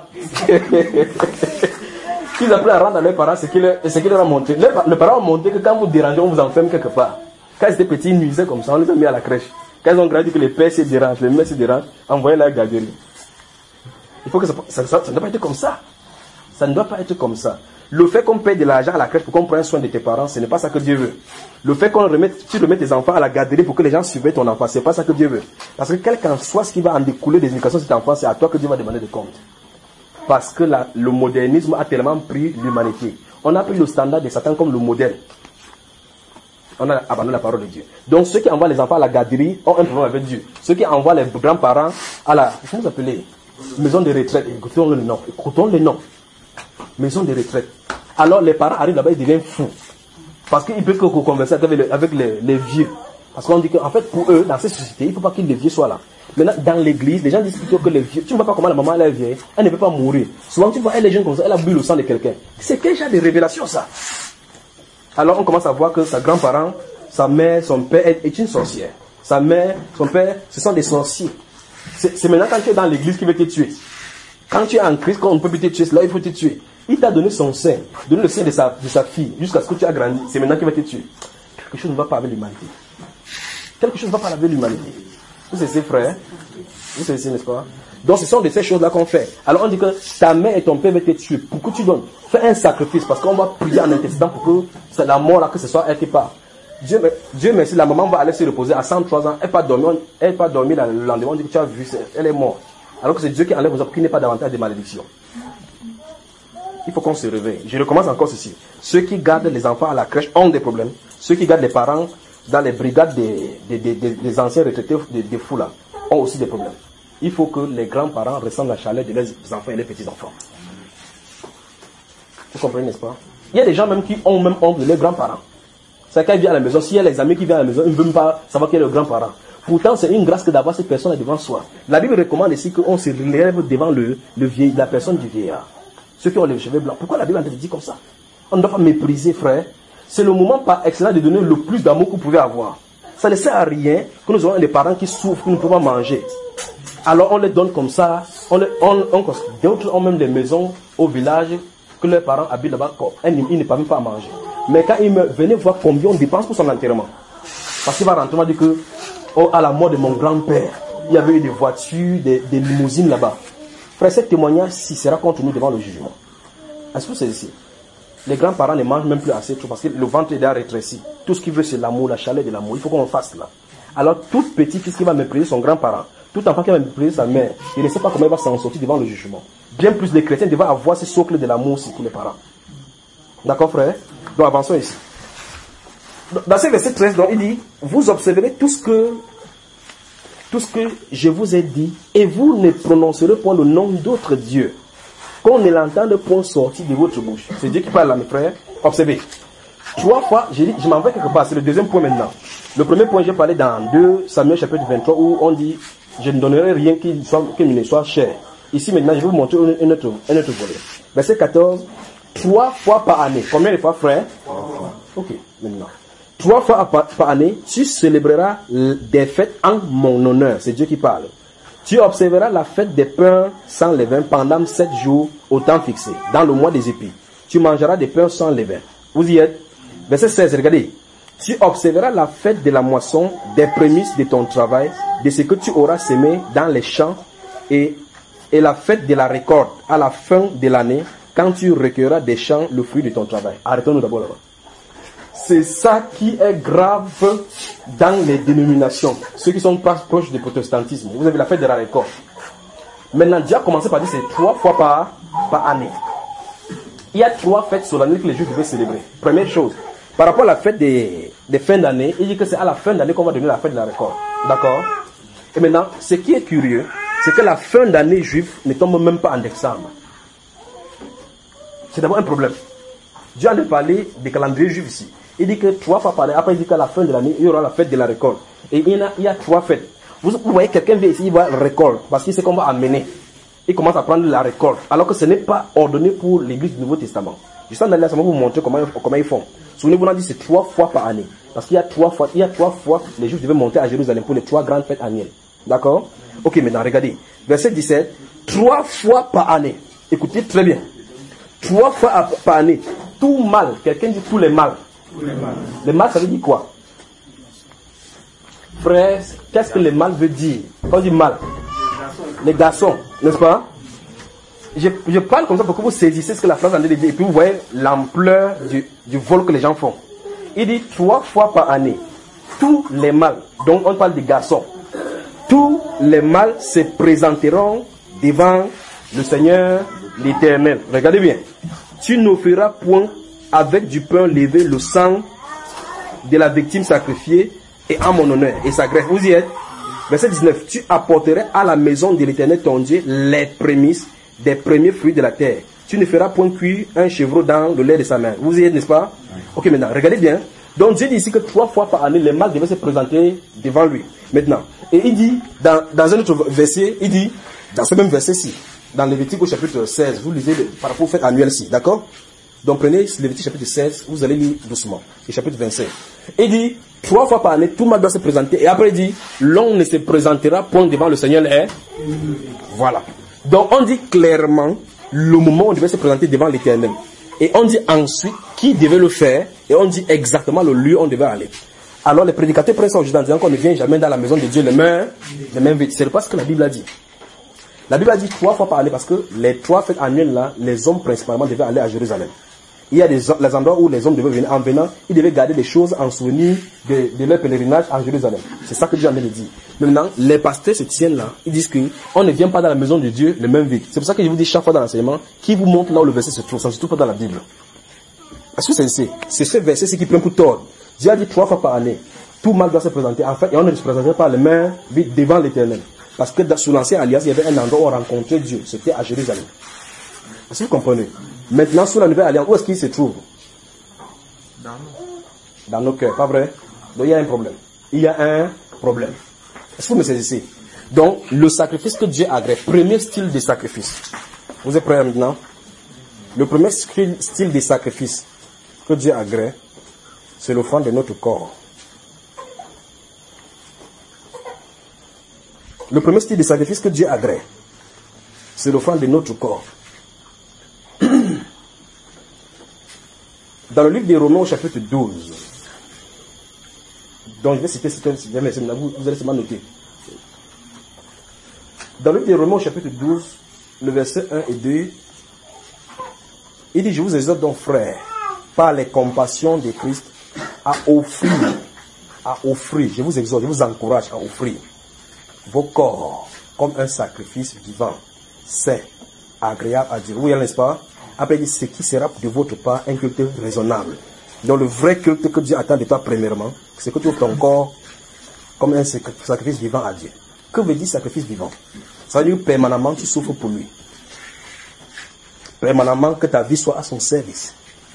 Ils apprennent à rendre à leurs parents ce qu'ils leur, leur ont montré. Les, les parents ont montré que quand vous dérangez, on vous enferme quelque part. Quand ils étaient petits, ils nuisaient comme ça, on les a mis à la crèche. Quand ils ont grandi que les pères se dérangent, les mères se dérangent, envoyez-les à la garderie. Il faut que ça, ça, ça, ça ne doit pas être comme ça. Ça ne doit pas être comme ça. Le fait qu'on paye de l'argent à la crèche pour qu'on prenne soin de tes parents, ce n'est pas ça que Dieu veut. Le fait qu'on remette, tu remets tes enfants à la garderie pour que les gens suivent ton enfant, ce n'est pas ça que Dieu veut. Parce que quel qu'en soit ce qui va en découler des éducations de cet enfant, c'est à toi que Dieu va demander des comptes. Parce que la, le modernisme a tellement pris l'humanité. On a pris le standard de Satan comme le modèle. On a abandonné la parole de Dieu. Donc ceux qui envoient les enfants à la garderie ont un problème avec Dieu. Ceux qui envoient les grands-parents à la, comment vous appelez, maison de retraite, écoutons le nom, écoutons le nom. Maison de retraite. Alors les parents arrivent là-bas, ils deviennent fous. Parce qu'ils peuvent converser avec, les, avec les, les vieux. Parce qu'on dit qu'en fait, pour eux, dans cette société, il ne faut pas que les vieux soient là. Maintenant, dans l'église, les gens disent plutôt que les vieux. Tu ne vois pas comment la maman elle est vieille, elle ne peut pas mourir. Souvent, tu vois, elle est jeune comme ça, elle a bu le sang de quelqu'un. C'est quel genre de révélation ça? Alors on commence à voir que sa grand-parent, sa mère, son père est, est une sorcière. Sa mère, son père, ce sont des sorciers. C'est maintenant quand tu es dans l'église qu'il veut te tuer. Quand tu es en Christ, quand on ne peut plus te tuer, c'est là il faut te tuer. Il t'a donné son sein, donné le sein de sa, de sa fille, jusqu'à ce que tu as grandi. C'est maintenant qu'il va te tuer. Quelque chose ne va pas avec l'humanité. Quelque chose ne va pas avec l'humanité. Vous savez, frère. Vous savez, n'est-ce pas? Donc ce sont de ces choses-là qu'on fait. Alors on dit que ta mère et ton père vont te tuer. Pourquoi tu donnes? Fais un sacrifice, parce qu'on va prier en intercédant pour que c'est la mort là, que ce soit elle qui part. Dieu, Dieu merci, la maman va aller se reposer à cent trois ans. Elle n'a pas dormi, elle pas dormi le lendemain. On dit que tu as vu, elle est morte. Alors que c'est Dieu qui enlève aux hommes, qui n'est pas davantage de malédiction. Il faut qu'on se réveille. Je recommence encore ceci. Ceux qui gardent les enfants à la crèche ont des problèmes. Ceux qui gardent les parents dans les brigades des, des, des, des, des anciens retraités des, des fous là ont aussi des problèmes. Il faut que les grands-parents ressentent la chaleur de leurs enfants et les petits-enfants. Vous comprenez, n'est-ce pas? Il y a des gens même qui ont même honte de leurs grands-parents. C'est quand ils viennent à la maison, s'il y a les amis qui viennent à la maison, ils ne veulent pas savoir qui est le grand-parent. Pourtant, c'est une grâce que d'avoir cette personne devant soi. La Bible recommande ici qu'on se relève devant le, le vieil, la personne du vieillard. Ceux qui ont les cheveux blancs. Pourquoi la Bible dit comme ça? On ne doit pas mépriser, frère. C'est le moment par excellence de donner le plus d'amour que vous pouvez avoir. Ça ne sert à rien que nous ayons des parents qui souffrent, qui ne peuvent pas manger. Alors on les donne comme ça. On les, on, on, d'autres ont même des maisons au village que leurs parents habitent là-bas. Ils, ils ne peuvent même pas manger. Mais quand ils me venaient voir combien on dépense pour son enterrement. Parce qu'il va rentrer, on m'a dit que oh, à la mort de mon grand-père, il y avait eu des voitures, des, des limousines là-bas. Frère, ce témoignage-ci sera contre nous devant le jugement. Est-ce que c'est ici? Les grands-parents ne mangent même plus assez trop parce que le ventre est déjà rétréci. Tout ce qu'ils veulent, c'est l'amour, la chaleur de l'amour. Il faut qu'on fasse là. Alors, tout petit, qu'est-ce qui va mépriser son grand-parent? Tout enfant qui va mépriser sa mère, il ne sait pas comment il va s'en sortir devant le jugement. Bien plus, les chrétiens devraient avoir ce socle de l'amour sur tous les parents. D'accord, frère? Donc, avançons ici. Dans ce verset treize, donc, il dit, vous observerez tout ce que, tout ce que je vous ai dit, et vous ne prononcerez point le nom d'autres dieux, qu'on ne l'entende point sortir de votre bouche. C'est Dieu qui parle là, mes frères. Observez. Trois fois, je, je m'en vais quelque part. C'est le deuxième point maintenant. Le premier point, j'ai parlé dans deux Samuel chapitre vingt-trois, où on dit, je ne donnerai rien qui, soit, qui ne soit cher. Ici maintenant, je vais vous montrer un autre, un autre volet. Verset quatorze. Trois fois par année. Combien de fois, frère? Ok, maintenant. Trois fois par, par année, tu célébreras des fêtes en mon honneur. C'est Dieu qui parle. Tu observeras la fête des pains sans levain pendant sept jours au temps fixé, dans le mois des épis. Tu mangeras des pains sans levain. Vous y êtes? Verset seize, regardez. Tu observeras la fête de la moisson, des prémices de ton travail, de ce que tu auras semé dans les champs, et, et la fête de la récolte à la fin de l'année, quand tu recueilleras des champs le fruit de ton travail. Arrêtons-nous d'abord là-bas. C'est ça qui est grave dans les dénominations. Ceux qui sont pas proches du protestantisme. Vous avez la fête de la récolte. Maintenant, Dieu a commencé par dire c'est trois fois par, par année. Il y a trois fêtes solennelles que les Juifs devaient célébrer. Première chose, par rapport à la fête des, des fins d'année, il dit que c'est à la fin d'année qu'on va donner la fête de la récolte. D'accord? Et maintenant, ce qui est curieux, c'est que la fin d'année juive ne tombe même pas en décembre. C'est d'abord un problème. Dieu a parlé des calendriers juifs ici. Il dit que trois fois par année, après il dit qu'à la fin de l'année, il y aura la fête de la récolte. Et il y a, il y a trois fêtes. Vous, vous voyez, quelqu'un vient ici, il va récolte, parce qu'il sait qu'on va amener. Il commence à prendre la récolte, alors que ce n'est pas ordonné pour l'église du Nouveau Testament. Je suis en allé à vous montrer comment, comment ils font. Souvenez-vous, on a dit c'est trois fois par année. Parce qu'il y a trois fois, il y a trois fois, les Juifs devaient monter à Jérusalem pour les trois grandes fêtes annuelles. D'accord? Ok, maintenant, regardez. Verset dix-sept. Trois fois par année. Écoutez très bien. Trois fois par année. Tout mal. Quelqu'un dit tous les mal. Tous les mal. Le mal, ça veut dire quoi? Frère, qu'est-ce que le mal veut dire? Quand on dit mal, les garçons, n'est-ce pas? Je, je parle comme ça pour que vous saisissez ce que la phrase en dit, et puis vous voyez l'ampleur du, du vol que les gens font. Il dit trois fois par année, tous les mâles, donc on parle des garçons, tous les mâles se présenteront devant le Seigneur l'Éternel. Regardez bien. Tu n'offriras point avec du pain levé le sang de la victime sacrifiée et en mon honneur et sa graisse. Vous y êtes? Verset dix-neuf. Tu apporterais à la maison de l'Éternel ton Dieu les prémices des premiers fruits de la terre. Tu ne feras point cuire un chevreau dans le lait de sa main. Vous y êtes, n'est-ce pas? Oui. Ok, maintenant, regardez bien. Donc Dieu dit ici que trois fois par année, les mâles devaient se présenter devant lui. Maintenant, et il dit, dans, dans un autre verset, il dit, dans ce même verset-ci, dans Lévitique au chapitre seize, vous lisez le, par rapport aux fêtes annuelles-ci, d'accord? Donc prenez Lévitique chapitre seize, vous allez lire doucement, et chapitre vingt-cinq. Il dit, trois fois par année, tout mâle doit se présenter, et après il dit, l'on ne se présentera point devant le Seigneur est. Voilà. Donc on dit clairement le moment où on devait se présenter devant l'Éternel. Et on dit ensuite qui devait le faire, et on dit exactement le lieu où on devait aller. Alors les prédicateurs prennent ça aujourd'hui en disant qu'on ne vient jamais dans la maison de Dieu les mains, les mains vides. C'est pas ce que la Bible a dit. La Bible a dit trois fois par année parce que les trois fêtes annuelles là, les hommes principalement devaient aller à Jérusalem. Il y a des les endroits où les hommes devaient venir. En venant, ils devaient garder des choses en souvenir de, de leur pèlerinage en Jérusalem. C'est ça que Dieu a envie de dire. Maintenant, les pasteurs se tiennent là. Ils disent qu'on ne vient pas dans la maison de Dieu les mêmes vies. C'est pour ça que je vous dis chaque fois dans l'enseignement, qui vous montre là où le verset se trouve. Ça ne se trouve pas dans la Bible. Est-ce que c'est ici? C'est ce verset qui prend pour tort. Dieu a dit trois fois par année, tout mal doit se présenter. En fait, et on ne se présenterait pas les mains vides devant l'Éternel. Parce que sous l'ancienne alliance, il y avait un endroit où on rencontrait Dieu. C'était à Jérusalem. Est-ce que vous comprenez? Maintenant, sous la nouvelle alliance, où est-ce qu'il se trouve? Dans nous. Dans nos cœurs, pas vrai? Donc il y a un problème. Il y a un problème. Est-ce que vous me saisissez? Donc, le sacrifice que Dieu agrée, premier style de sacrifice. Vous êtes prêts maintenant? Le premier style de sacrifice que Dieu agrée, c'est l'offrande de notre corps. Le premier style de sacrifice que Dieu agrée, c'est l'offrande de notre corps. Dans le livre des Romains au chapitre douze, donc je vais citer ce verset, vous, vous allez seulement noter. Dans le livre des Romains au chapitre douze, le verset un et deux, il dit, je vous exhorte donc frères, par les compassions de Christ, à offrir, à offrir, je vous exhorte, je vous encourage à offrir vos corps comme un sacrifice vivant, saint, agréable à Dieu. Oui, n'est-ce pas? Après, il dit, ce qui sera de votre part un culte raisonnable. Donc, le vrai culte que Dieu attend de toi, premièrement, c'est que tu offres ton corps comme un sacrifice vivant à Dieu. Que veut dire sacrifice vivant? Ça veut dire que permanemment, tu souffres pour lui. Permanemment, que ta vie soit à son service.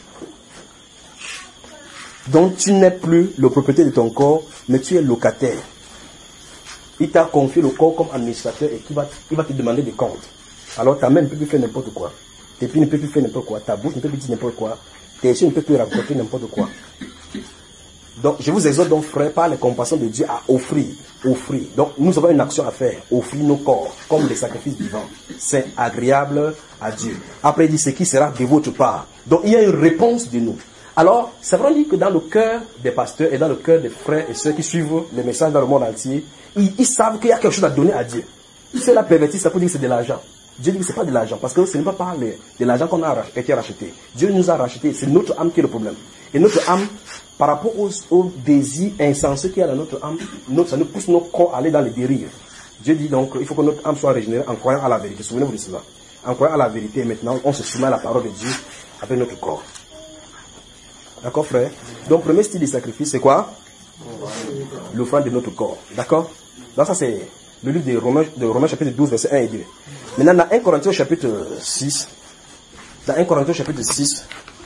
Donc, tu n'es plus le propriétaire de ton corps, mais tu es locataire. Il t'a confié le corps comme administrateur et il va, il va te demander des comptes. Alors, ta main ne peut plus faire n'importe quoi. Tes pieds ne peuvent plus faire n'importe quoi. Ta bouche ne peut plus dire n'importe quoi. Tes yeux ne peuvent plus raconter n'importe quoi. Donc, je vous exhorte donc, frère, par les compassions de Dieu, à offrir. Offrir. Donc, nous avons une action à faire. Offrir nos corps comme des sacrifices vivants. C'est agréable à Dieu. Après, il dit ce qui sera de votre part. Donc, il y a une réponse de nous. Alors, c'est vrai que dans le cœur des pasteurs et dans le cœur des frères et sœurs qui suivent les messages dans le monde entier, ils, ils savent qu'il y a quelque chose à donner à Dieu. C'est la pervertie, ça peut dire que c'est de l'argent. Dieu dit que ce n'est pas de l'argent, parce que ce n'est pas par les, de l'argent qu'on a été racheté. Dieu nous a racheté, c'est notre âme qui est le problème. Et notre âme, par rapport aux, aux désirs insensés qu'il y a dans notre âme, notre, ça nous pousse nos corps à aller dans les dérives. Dieu dit donc qu'il faut que notre âme soit régénérée en croyant à la vérité. Souvenez-vous de cela. En croyant à la vérité, maintenant, on se soumet à la parole de Dieu avec notre corps. D'accord, frère? Donc, premier style de sacrifice, c'est quoi? L'offrande de notre corps. D'accord? Donc, ça, c'est le livre de Romains, de Romains chapitre douze, verset un et deux. Maintenant, dans un Corinthiens chapitre six, dans un Corinthiens chapitre six,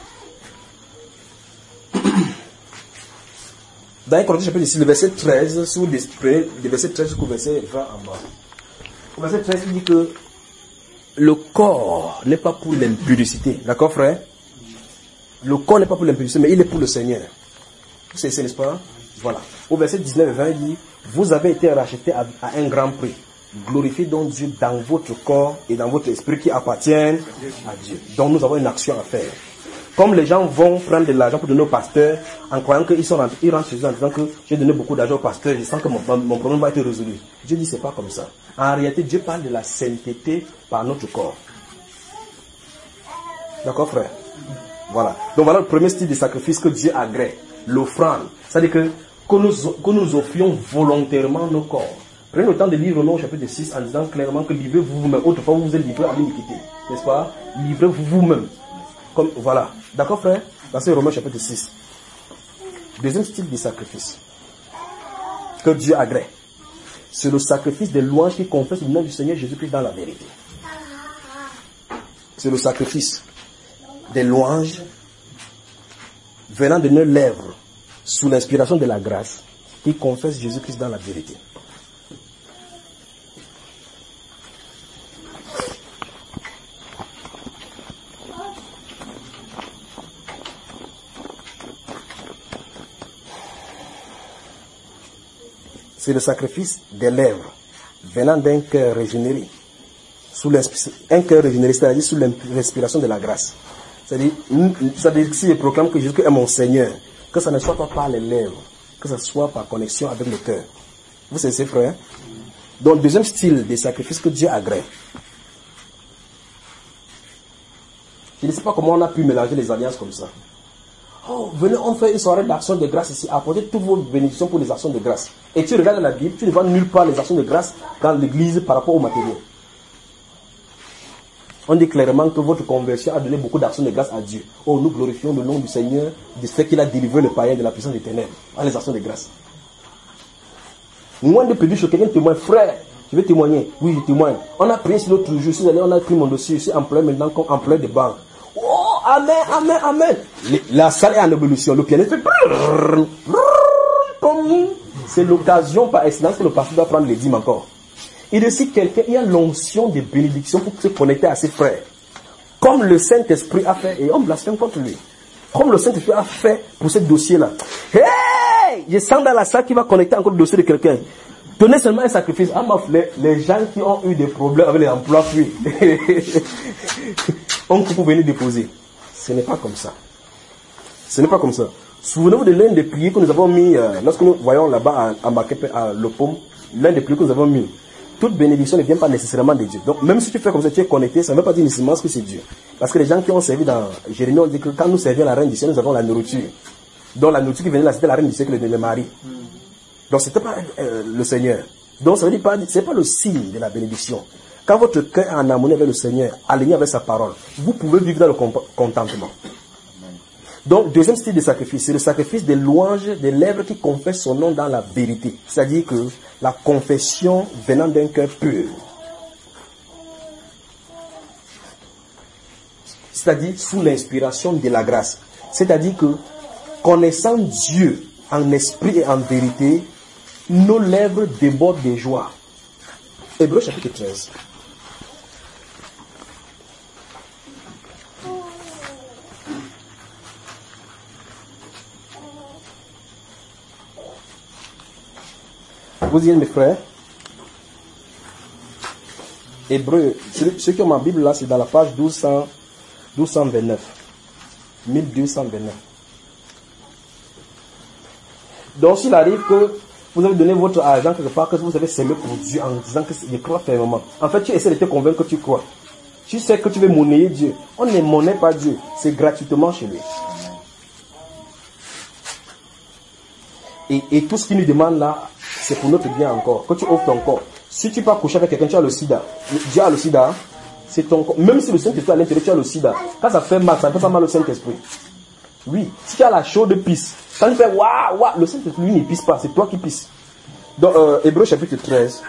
dans un Corinthiens chapitre six, le verset treize, si vous prenez le verset treize jusqu'au verset vingt en bas. Au verset treize, il dit que le corps n'est pas pour l'impudicité. D'accord, frère? Le corps n'est pas pour l'impudicité, mais il est pour le Seigneur. C'est, n'est-ce pas? Voilà. Au verset dix-neuf et vingt, il dit, vous avez été rachetés à, à un grand prix. Glorifiez donc Dieu dans votre corps et dans votre esprit qui appartiennent à Dieu. Donc nous avons une action à faire. Comme les gens vont prendre de l'argent pour donner au pasteur en croyant qu'ils sont rentrés, ils rentrent chez eux en disant que j'ai donné beaucoup d'argent au pasteur, je sens que mon, mon problème va être résolu. Dieu dit c'est pas comme ça. En réalité, Dieu parle de la sainteté par notre corps. D'accord, frère? Voilà. Donc voilà le premier style de sacrifice que Dieu agrée. L'offrande. C'est-à-dire que, que, nous, que nous offrions volontairement nos corps. Prenez le temps de lire Romains au chapitre six en disant clairement que livrez-vous vous-même. Autrefois, vous vous êtes livrés à l'iniquité. N'est-ce pas? Livrez-vous vous-même. Comme, voilà. D'accord, frère? Dans ce Romains chapitre six. Deuxième style de sacrifice que Dieu agrée. C'est le sacrifice des louanges qui confesse le nom du Seigneur Jésus-Christ dans la vérité. C'est le sacrifice des louanges venant de nos lèvres sous l'inspiration de la grâce qui confesse Jésus-Christ dans la vérité. C'est le sacrifice des lèvres venant d'un cœur régénéré, sous un cœur régénéré, c'est-à-dire sous l'inspiration de la grâce. C'est-à-dire, c'est-à-dire que si je proclame que Jésus est mon Seigneur, que ça ne soit pas par les lèvres, que ça soit par connexion avec le cœur. Vous savez, c'est frère. Donc, le deuxième style de sacrifice que Dieu agrée. Je ne sais pas comment on a pu mélanger les alliances comme ça. Oh, venez, on fait une soirée d'action de grâce ici. Apportez toutes vos bénédictions pour les actions de grâce. Et tu regardes la Bible, tu ne vois nulle part les actions de grâce dans l'église par rapport au matériel. On dit clairement que votre conversion a donné beaucoup d'actions de grâce à Dieu. Oh, nous glorifions le nom du Seigneur, du fait qu'il a délivré le païen de la puissance des ténèbres. Ah, les actions de grâce. Moins de pédus sur quelqu'un témoigne, frère, je vais témoigner. Oui, je témoigne. On a prié sur l'autre jour, je suis allé, on a pris mon dossier, je suis employé maintenant comme employé de banque. Oh, amen, amen, amen. La salle est en ébullition, le pianiste fait... C'est l'occasion par excellence que le pasteur doit prendre les dîmes encore. Et de si quelqu'un, il y a l'onction de bénédiction pour se connecter à ses frères. Comme le Saint-Esprit a fait, et on blasphème contre lui. Comme le Saint-Esprit a fait pour ce dossier-là. Hey! Je sens dans la salle qui va connecter encore le dossier de quelqu'un. Donnez seulement un sacrifice. Ah, les, les gens qui ont eu des problèmes avec les emplois fuient. On peut venir déposer. Ce n'est pas comme ça. Ce n'est pas comme ça. Souvenez-vous de l'un des prières que nous avons mis, euh, lorsque nous voyons là-bas à, à, à l'Opom, l'un des prières que nous avons mis. Toute bénédiction ne vient pas nécessairement de Dieu. Donc, même si tu fais comme ça, tu es connecté, ça ne veut pas dire nécessairement que c'est Dieu. Parce que les gens qui ont servi dans Jérémie ont dit que quand nous servions la reine du ciel, nous avons la nourriture. Donc, la nourriture qui venait là, c'était la reine du ciel, le mari. Donc, c'était pas euh, le Seigneur. Donc, ça veut dire pas, c'est pas le signe de la bénédiction. Quand votre cœur est en harmonie avec le Seigneur, aligné avec sa parole, vous pouvez vivre dans le contentement. Donc, deuxième style de sacrifice, c'est le sacrifice des louanges des lèvres qui confessent son nom dans la vérité. C'est-à-dire que la confession venant d'un cœur pur. C'est-à-dire sous l'inspiration de la grâce. C'est-à-dire que, connaissant Dieu en esprit et en vérité, nos lèvres débordent de joie. Hébreux chapitre treize. Vous y êtes mes frères? Hébreux, ceux, ceux qui ont ma Bible là, c'est dans la page douze cent vingt-neuf. mille deux cent vingt-neuf. Donc s'il arrive que vous avez donné votre argent quelque part, que vous avez semé pour Dieu en disant que je crois fermement. En fait, tu essaies de te convaincre que tu crois. Tu sais que tu veux monnayer Dieu. On ne monnaie pas Dieu. C'est gratuitement chez lui. Et, et tout ce qu'il nous demande là, c'est pour notre bien encore. Que tu offres ton corps. Si tu peux coucher avec quelqu'un, tu as le sida. Dieu a le sida. C'est ton corps. Même si le Saint-Esprit à l'intérieur, tu as le sida. Quand ça fait mal, ça ne fait pas mal au Saint-Esprit. Oui. Si tu as la chaude pisse. Quand tu fais waouh, waouh, le Saint-Esprit, lui, ne pisse pas. C'est toi qui pisses. Donc, euh, Hébreux chapitre treize.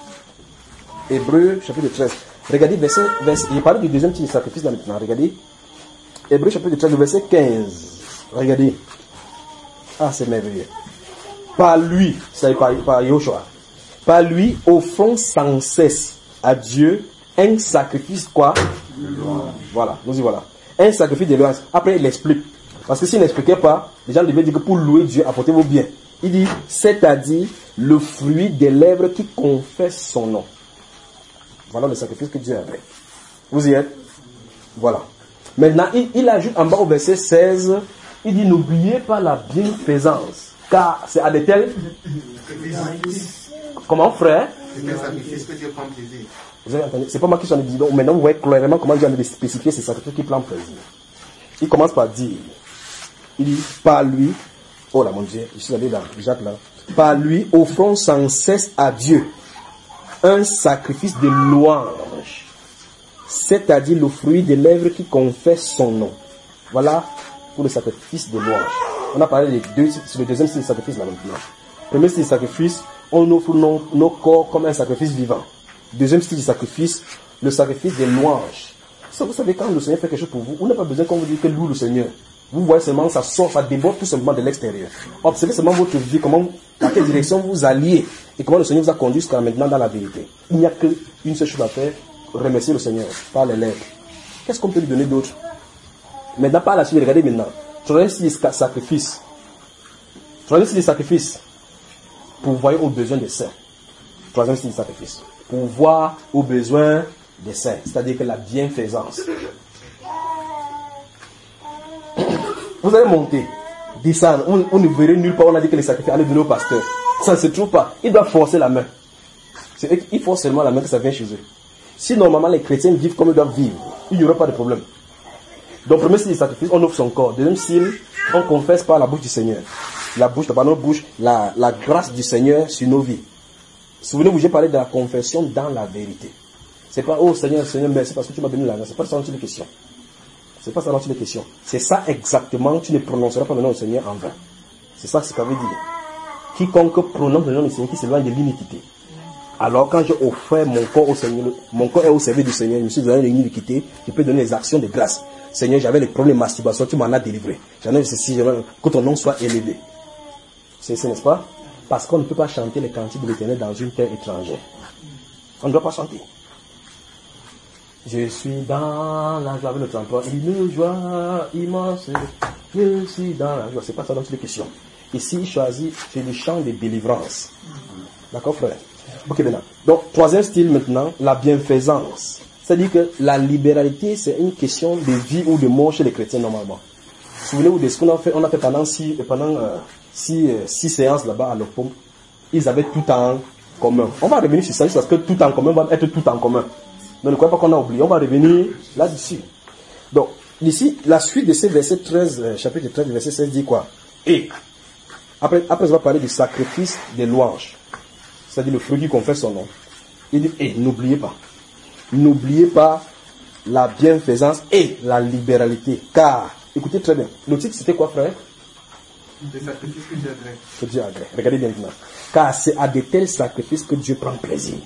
Hébreux chapitre treize. Regardez, verset, verset. Il parle du deuxième type de sacrifice là maintenant. Regardez. Hébreux chapitre treize, verset quinze. Regardez. Ah, c'est merveilleux. Par lui, c'est par, par Yoshua, par lui, offrons sans cesse à Dieu un sacrifice quoi? Voilà, nous y voilà. Un sacrifice de louange. Après, il explique. Parce que s'il n'expliquait pas, les gens devaient dire que pour louer Dieu, apportez vos biens. Il dit, c'est-à-dire le fruit des lèvres qui confessent son nom. Voilà le sacrifice que Dieu avait. Vous y êtes? Voilà. Maintenant, il, il ajoute en bas au verset seize, il dit, n'oubliez pas la bienfaisance. Car c'est à de tels. Comment, frère? C'est un sacrifice que Dieu prend plaisir. Vous avez entendu? C'est pas moi qui j'en ai dit. Donc maintenant, vous voyez clairement comment Dieu a spécifié ces sacrifices qui prend plaisir. Il commence par dire, il dit, par lui, oh là mon Dieu, je suis allé dans Jacques là, par lui, offrons sans cesse à Dieu un sacrifice de louange, c'est-à-dire le fruit des lèvres qui confessent son nom. Voilà pour le sacrifice de louange. On a parlé des deux, c'est le deuxième style de sacrifice là maintenant. Premier style de sacrifice, on offre nos, nos corps comme un sacrifice vivant. Deuxième style de sacrifice, le sacrifice des louanges. Ça, vous savez, quand le Seigneur fait quelque chose pour vous, vous n'avez pas besoin qu'on vous dise que loue le Seigneur. Vous voyez seulement, ça sort, ça déborde tout simplement de l'extérieur. Observez seulement votre vie, comment, dans quelle direction vous alliez et comment le Seigneur vous a conduit jusqu'à maintenant dans la vérité. Il n'y a qu'une seule chose à faire, remercier le Seigneur par les lèvres. Qu'est-ce qu'on peut lui donner d'autre? Maintenant, par la suite, regardez maintenant. Troisième style de sacrifice. Troisième style de sacrifice. Pourvoir aux besoins des saints. Troisième style de sacrifice. Pourvoir aux besoins des saints. C'est-à-dire que la bienfaisance. Vous allez monter, descendre. On, on ne verrait nulle part. On a dit que les sacrifices allaient donner au pasteur. Ça ne se trouve pas. Il doit forcer la main. C'est, il force seulement la main que ça vient chez eux. Si normalement les chrétiens vivent comme ils doivent vivre, il n'y aura pas de problème. Donc, premier style de sacrifice, on offre son corps. Deuxième style, on confesse par la bouche du Seigneur. La bouche, par notre bouche, la, la grâce du Seigneur sur nos vies. Souvenez-vous, j'ai parlé de la confession dans la vérité. C'est pas, oh Seigneur, Seigneur, merci parce que tu m'as donné l'argent. C'est pas ça dont il est question. C'est pas ça dont il est question. C'est ça exactement, tu ne prononceras pas le nom du Seigneur en vain. C'est ça ce que ça veut dire. Quiconque prononce le nom du Seigneur qui s'éloigne de l'iniquité. Alors quand j'ai offert mon corps au Seigneur, mon corps est au service du Seigneur, je me suis donné l'iniquité, je peux donner les actions de grâce. Seigneur, j'avais les problèmes de masturbation, tu m'en as délivré. J'en ai ceci, que ton nom soit élevé. C'est ce n'est-ce pas? Parce qu'on ne peut pas chanter les cantiques de l'Éternel dans une terre étrangère. On ne doit pas chanter. Je suis dans la joie avec le tremplin, une joie immense. Je suis dans la joie. C'est pas ça dont il est question. Ici, il choisit, c'est le chant de délivrance. D'accord, frère? Ok, maintenant. Donc, troisième style maintenant, la bienfaisance. C'est-à-dire que la libéralité, c'est une question de vie ou de mort chez les chrétiens normalement. Souvenez-vous de ce qu'on a fait, on a fait pendant six, pendant, euh, six, euh, six séances là-bas à l'Opom. Ils avaient tout en commun. On va revenir sur ça parce que tout en commun va être tout en commun. Donc ne croyez pas qu'on a oublié. On va revenir là-dessus. Donc, ici, la suite de ces versets treize, euh, chapitre treize, verset seize dit quoi? Et, après, après, on va parler du sacrifice des louanges. C'est-à-dire le fruit qui confesse son nom. Il dit, et n'oubliez pas. N'oubliez pas la bienfaisance et la libéralité. Car, écoutez très bien. Le titre, c'était quoi, frère? Des sacrifices que Dieu agrée. Que Dieu agrée. Regardez bien maintenant. Car c'est à de tels sacrifices que Dieu prend plaisir.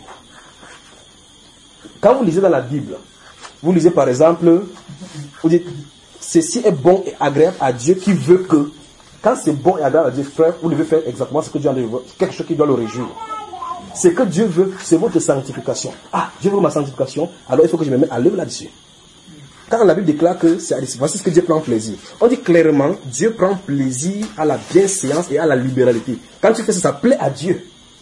Quand vous lisez dans la Bible, vous lisez par exemple, vous dites, ceci est bon et agréable à Dieu qui veut que. Quand c'est bon et agréable à Dieu, frère, vous devez faire exactement ce que Dieu veut, quelque chose qui doit le réjouir. Ce que Dieu veut, c'est votre sanctification. Ah, Dieu veut ma sanctification, alors il faut que je me mette à l'œuvre là-dessus. Quand la Bible déclare que c'est voici ce que Dieu prend plaisir. On dit clairement, Dieu prend plaisir à la bienséance et à la libéralité. Quand tu fais ça, ça plaît à Dieu.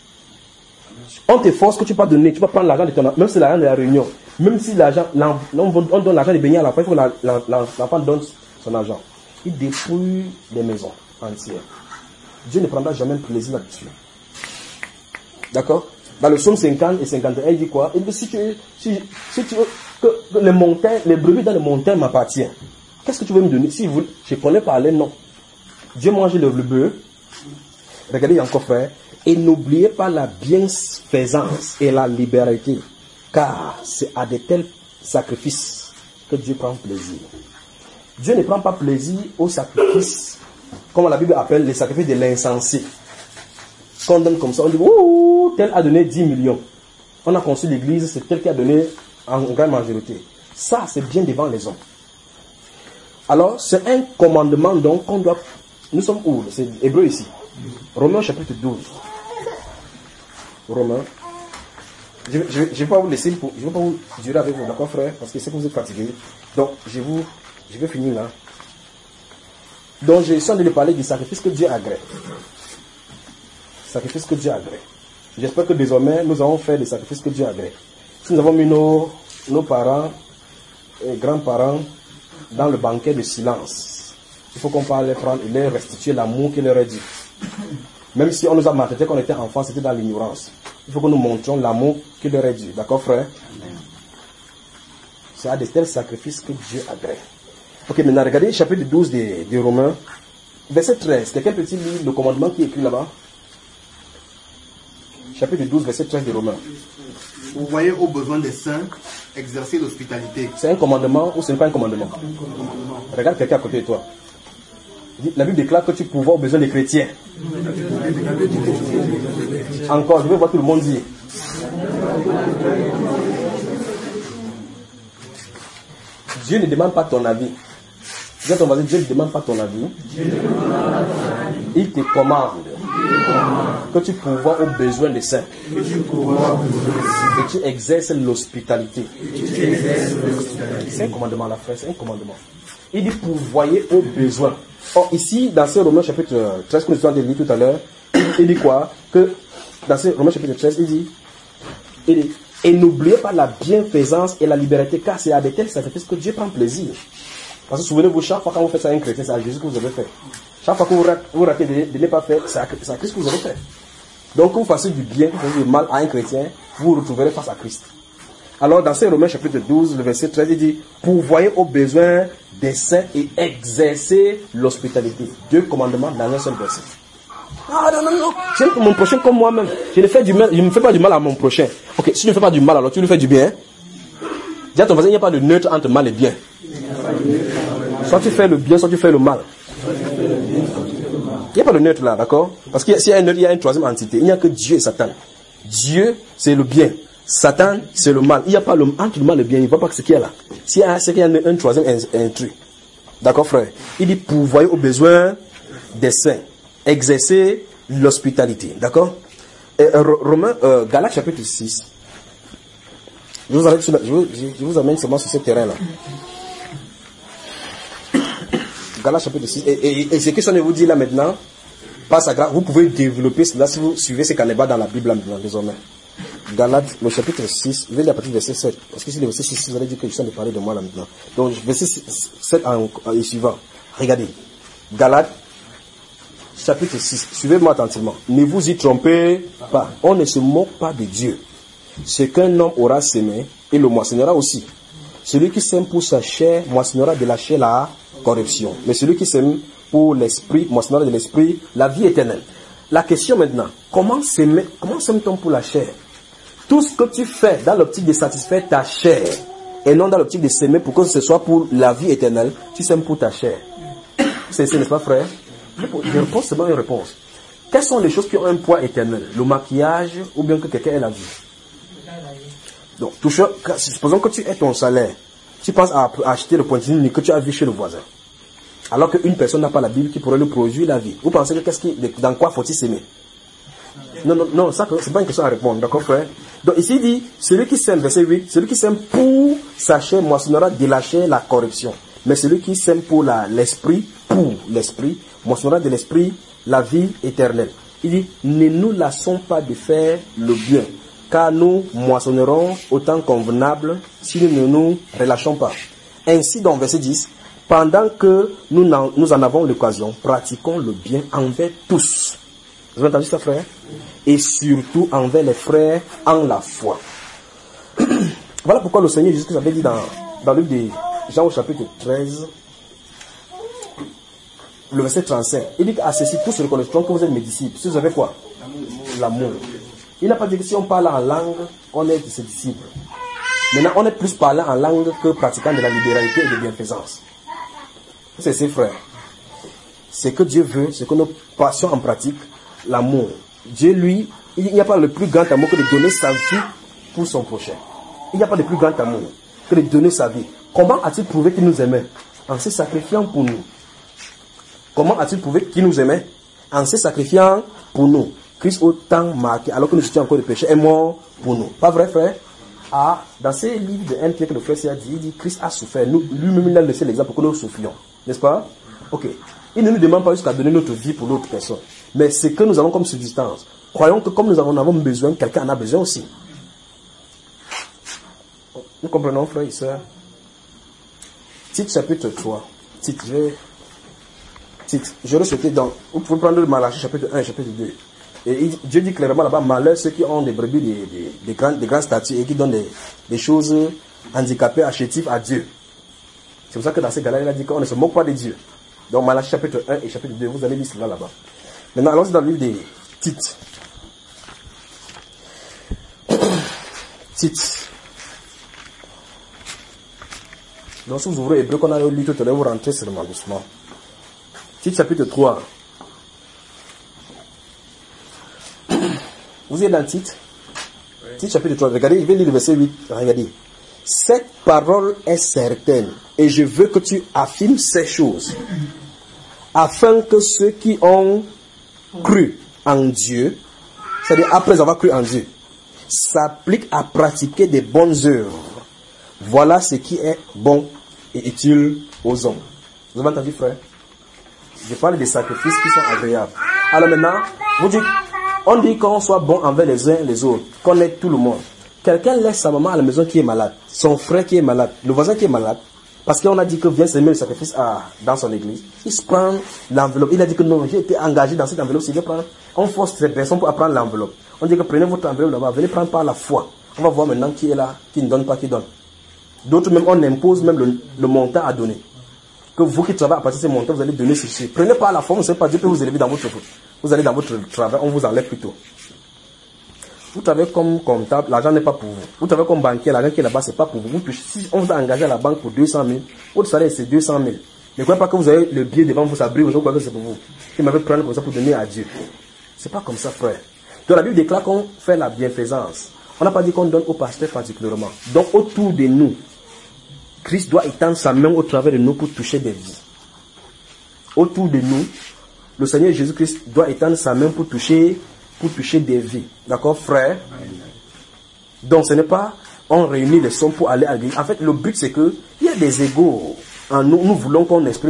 On te force que tu vas donner, tu vas prendre l'argent de ton enfant, même si c'est l'argent de la réunion, même si l'argent, on donne l'argent de baigner à l'enfant, il faut que l'enfant donne son argent. Il dépouille les maisons entières. Dieu ne prendra jamais plaisir là-dessus. D'accord? Dans le psaume cinquante et cinquante et un, il dit quoi? Il dit, si tu, si, si tu veux que, que les montagnes, les brebis dans les montagnes m'appartiennent, qu'est-ce que tu veux me donner? Si vous, je connais par les noms. Dieu mange le bœuf. Regardez encore, frère. Et n'oubliez pas la bienfaisance et la libéralité. Car c'est à de tels sacrifices que Dieu prend plaisir. Dieu ne prend pas plaisir aux sacrifices, comme la Bible appelle les sacrifices de l'insensé. Quand on donne comme ça, on dit, ouh, tel a donné dix millions. On a construit l'église, c'est tel qui a donné en grande majorité. Ça, c'est bien devant les hommes. Alors, c'est un commandement donc qu'on doit... Nous sommes où? C'est Hébreu ici. Romains chapitre douze. Romains. Je ne vais, vais pas vous laisser, pour, je ne vais pas vous durer avec vous, d'accord frère? Parce que c'est que vous êtes fatigués. Donc, je, vous, je vais finir là. Donc, je suis en train de parler du sacrifice que Dieu agrée. Sacrifice que Dieu agrée. J'espère que désormais, nous allons faire des sacrifices que Dieu agrée. Si nous avons mis nos, nos parents et grands-parents dans le banquet de silence, il faut qu'on parle les prendre et leur restituer l'amour qu'il leur a dit. Même si on nous a maltraité quand on était enfants, c'était dans l'ignorance. Il faut que nous montrions l'amour qu'il leur a dit. D'accord, frère? C'est à de tels sacrifices que Dieu agrée. Ok, maintenant regardez chapitre douze des de Romains, verset treize. Quelqu'un peut-il lire le commandement qui est écrit là-bas? Chapitre douze, verset treize de Romains. Vous voyez aux besoins des saints exercer l'hospitalité. C'est un commandement ou ce n'est pas un commandement? Regarde quelqu'un à côté de toi. La Bible déclare que tu pourvois aux besoins des chrétiens. Encore, je veux voir tout le monde dire. Dieu ne demande pas ton avis. Dis à ton voisin, Dieu ne demande pas ton avis. Il te commande que tu pourvois aux besoins des saints. Et tu exerces l'hospitalité. C'est un commandement, la frère, c'est un commandement. Il dit pourvoyer aux besoins. Or, ici, dans ce Romains chapitre treize, que nous avons lu tout à l'heure, il dit quoi? Que dans ce Romains chapitre treize, il dit, il dit et n'oubliez pas la bienfaisance et la liberté, car c'est à de tels sacrifices que Dieu prend plaisir. Parce que souvenez-vous, chaque fois quand vous faites ça à un chrétien, c'est à Jésus que vous avez fait. Chaque fois que vous ratez, vous ratez de, de ne pas faire, c'est à, c'est à Christ que vous avez fait. Donc, quand vous fassiez du bien, que vous fassiez du mal à un chrétien, vous vous retrouverez face à Christ. Alors, dans ce Romains chapitre douze, le verset treize, il dit, pourvoyez aux besoins des saints et exercer l'hospitalité. Deux commandements dans un seul verset. Ah non, non, non, j'aime mon prochain comme moi-même. Je ne fais du mal, je ne fais pas du mal à mon prochain. Ok, si je ne fais pas du mal, alors tu lui fais du bien. Dis à ton voisin, il n'y a pas de neutre entre mal et bien. Soit tu fais le bien, soit tu fais le mal. Il n'y a pas de neutre là, d'accord? Parce qu'il y a un neutre, il y a une troisième entité. Il n'y a que Dieu et Satan. Dieu, c'est le bien. Satan, c'est le mal. Il n'y a pas le, entre le mal et le bien. Il ne voit pas ce qu'il y a là. S'il y a, c'est qu'il y a un, un troisième intrus. D'accord, frère? Il dit pourvoyer aux besoins des saints. Exercer l'hospitalité. D'accord? Et euh, Romains, euh, Galates chapitre six. Je vous, arrête sur la, je, vous, je vous amène seulement sur ce terrain-là. Galates chapitre six. Et, et, et ce que je viens de vous dire là maintenant, Par sa grâce, vous pouvez développer cela si vous suivez ces canevas dans la Bible maintenant, désormais. Galates, le chapitre six, je vais lire à partir du verset sept. Parce que si le verset six, vous allez dire que je suis en train de parler de moi là maintenant. Donc, verset sept et suivant. Regardez. Galates, chapitre six. Suivez-moi attentivement. Ne vous y trompez pas. On ne se moque pas de Dieu. Ce qu'un homme aura semé, il le moissonnera aussi. Celui qui sème pour sa chair, moissonnera de la chair la corruption. Mais celui qui sème pour l'esprit, moissonnera de l'esprit la vie éternelle. La question maintenant, comment s'aimer, comment sème-t-on pour la chair? Tout ce que tu fais dans l'optique de satisfaire ta chair et non dans l'optique de s'aimer pour que ce soit pour la vie éternelle, tu sèmes pour ta chair. C'est ce n'est pas frère? Je réponds seulement une réponse. Quelles sont les choses qui ont un poids éternel? Le maquillage ou bien que quelqu'un ait la vie? Donc, toujours, supposons que tu aies ton salaire, tu penses à acheter le pointillé que tu as vu chez le voisin. Alors qu'une personne n'a pas la Bible qui pourrait lui produire la vie. Vous pensez que qu'est-ce qui, dans quoi faut-il s'aimer? Non, non, non, ça, c'est pas une question à répondre, d'accord, frère? Donc, ici, il dit, celui qui sème, verset huit, celui qui sème pour sa chair moissonnera de la chair la corruption. Mais celui qui sème pour la, l'esprit, pour l'esprit, moissonnera de l'esprit la vie éternelle. Il dit, ne nous lassons pas de faire le bien, car nous moissonnerons autant convenable si nous ne nous relâchons pas. Ainsi, dans verset dix, pendant que nous en, nous en avons l'occasion, pratiquons le bien envers tous. Vous avez entendu ça, frère? Et surtout envers les frères en la foi. Voilà pourquoi le Seigneur Jésus-Christ avait dit dans, dans le livre de Jean au chapitre treize, le verset trente-cinq, il dit qu'à ceci tous se reconnaîtront que vous êtes mes disciples. Si vous avez quoi? L'amour. Il n'a pas dit que si on parle en langue, on est de ses disciples. Maintenant, on est plus parlant en langue que pratiquant de la libéralité et de bienfaisance. C'est ses frères. C'est que Dieu veut, c'est que nous passions en pratique l'amour. Dieu, lui, il n'y a pas le plus grand amour que de donner sa vie pour son prochain. Il n'y a pas de plus grand amour que de donner sa vie. Comment a-t-il prouvé qu'il nous aimait? En se sacrifiant pour nous. Comment a-t-il prouvé qu'il nous aimait? En se sacrifiant pour nous. Christ autant marqué, alors que nous étions encore de péché, est mort pour nous. Pas vrai, frère? Ah, dans ces livres de un que le frère s'y a dit, il dit Christ a souffert. Nous, lui-même, il a laissé l'exemple pour que nous souffrions. N'est-ce pas? Ok. Il ne nous demande pas jusqu'à donner notre vie pour l'autre personne. Mais ce que nous avons comme subsistance, croyons que comme nous en avons besoin, quelqu'un en a besoin aussi. Nous comprenons, frères et sœurs? Tite chapitre trois. Tite, je vais... Tite, j'aurais souhaité dans... Vous pouvez prendre le Malachie chapitre un et chapitre deux. Et il, Dieu dit clairement là-bas, malheur ceux qui ont des brebis de, de, de, de, grands, de grands statuts et qui donnent des, des choses handicapées, achétives à Dieu. C'est pour ça que dans ces gars-là, il a dit qu'on ne se moque pas de Dieu. Donc Malachie chapitre un et chapitre deux, vous allez lire cela là-bas. Maintenant, allons-y dans le livre des Tite. Tite. Donc si vous ouvrez Hébreu qu'on a lu tout à l'heure, vous rentrez seulement doucement. Tite chapitre trois. Vous êtes dans le Tite? Oui. Tite chapitre trois. Regardez, je vais lire le verset huit. Regardez. Cette parole est certaine et je veux que tu affirmes ces choses afin que ceux qui ont cru en Dieu, c'est-à-dire après avoir cru en Dieu, s'appliquent à pratiquer des bonnes œuvres. Voilà ce qui est bon et utile aux hommes. Vous avez entendu, frère? Je parle des sacrifices qui sont agréables. Alors maintenant, vous dites, on dit qu'on soit bon envers les uns et les autres, qu'on aide tout le monde. Quelqu'un laisse sa maman à la maison qui est malade, son frère qui est malade, le voisin qui est malade, parce qu'on a dit que vient s'aimer le sacrifice à, dans son église. Il se prend l'enveloppe. Il a dit que non, j'ai été engagé dans cette enveloppe. Si je prends, on force ces personnes pour prendre l'enveloppe. On dit que prenez votre enveloppe là-bas, venez prendre par la foi. On va voir maintenant qui est là, qui ne donne pas, qui donne. D'autres même, on impose même le, le montant à donner. Que vous qui travaillez à partir de ce montant, vous allez donner ceci. Prenez par la foi, vous ne savez pas, Dieu peut vous élever dans votre faute. Vous allez dans votre travail, on vous enlève plutôt. Vous travaillez comme comptable, l'argent n'est pas pour vous. Vous travaillez comme banquier, l'argent qui est là-bas, c'est pas pour vous. vous touchez, si on vous a engagé à la banque pour deux cent mille, votre salaire c'est deux cent mille. Ne croyez pas que vous avez le billet devant vous, ça brille, vous croyez que c'est pour vous. Il m'avait pris comme ça pour donner à Dieu. C'est pas comme ça, frère. Donc la Bible déclare qu'on fait la bienfaisance. On n'a pas dit qu'on donne au pasteur particulièrement. Donc autour de nous, Christ doit étendre sa main au travers de nous pour toucher des vies. Autour de nous, le Seigneur Jésus-Christ doit étendre sa main pour toucher, pour toucher des vies. D'accord, frère? Donc ce n'est pas on réunit les sommes pour aller à l'église. En fait, le but c'est que il y a des égos en nous. Nous voulons qu'on exprime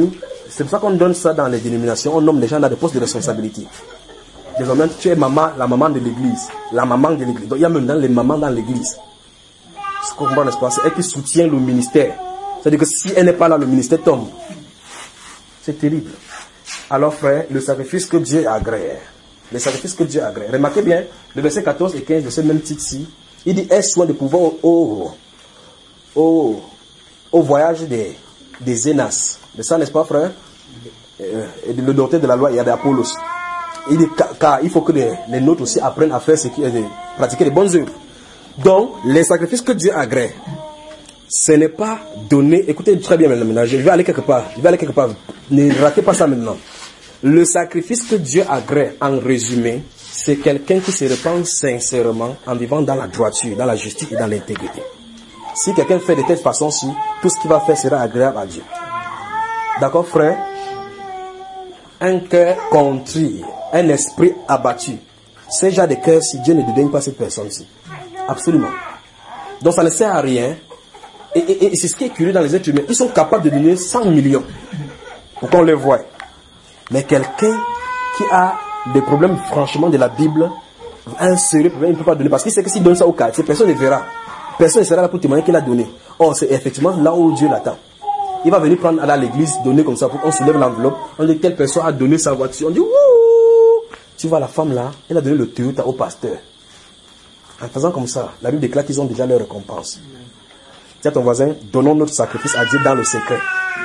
C'est pour ça qu'on donne ça dans les dénominations. On nomme les gens dans des postes de responsabilité. Désormais, tu es maman, la maman de l'église. La maman de l'église. Donc, il y a même dans les mamans dans l'église. Ce qu'on comprend, n'est-ce pas? C'est elle qui soutient le ministère. C'est-à-dire que si elle n'est pas là, le ministère tombe. C'est terrible. Alors, frère, le sacrifice que Dieu agrée. Le sacrifice que Dieu agrée. Remarquez bien, le verset quatorze et quinze de ce même titre-ci, il dit, aie soin de pouvoir au, au, au, au voyage des, des Énas. De ça, n'est-ce pas, frère? Et le docteur de la loi, il y a des Apollos. Il dit, car, car il faut que les, les nôtres aussi apprennent à faire ce qui est de pratiquer les bonnes œuvres. Donc, les sacrifices que Dieu agrée, ce n'est pas donné. Écoutez très bien maintenant, je vais aller quelque part. Je vais aller quelque part. Ne ratez pas ça maintenant. Le sacrifice que Dieu agrée, en résumé, c'est quelqu'un qui se répand sincèrement en vivant dans la droiture, dans la justice et dans l'intégrité. Si quelqu'un fait de telle façon-ci, tout ce qu'il va faire sera agréable à Dieu. D'accord, frère? Un cœur contrit, un esprit abattu. C'est genre de cœur si Dieu ne dédaigne pas cette personne-ci. Absolument. Donc ça ne sert à rien. Et, et, et c'est ce qui est curieux dans les êtres humains. Ils sont capables de donner cent millions pour qu'on les voie. Mais quelqu'un qui a des problèmes franchement de la Bible, un sérieux problème, il ne peut pas donner. Parce qu'il sait que s'il donne ça au quartier, personne ne verra. Personne ne sera là pour témoigner qu'il a donné. Or, c'est effectivement là où Dieu l'attend. Il va venir prendre à l'église, donner comme ça, pour qu'on soulève l'enveloppe. On dit telle personne a donné sa voiture. On dit, wouh! Tu vois la femme là, elle a donné le Toyota au pasteur. En faisant comme ça, la Bible déclare qu'ils ont déjà leur récompense. Dis à ton voisin, donnons notre sacrifice à Dieu dans le secret.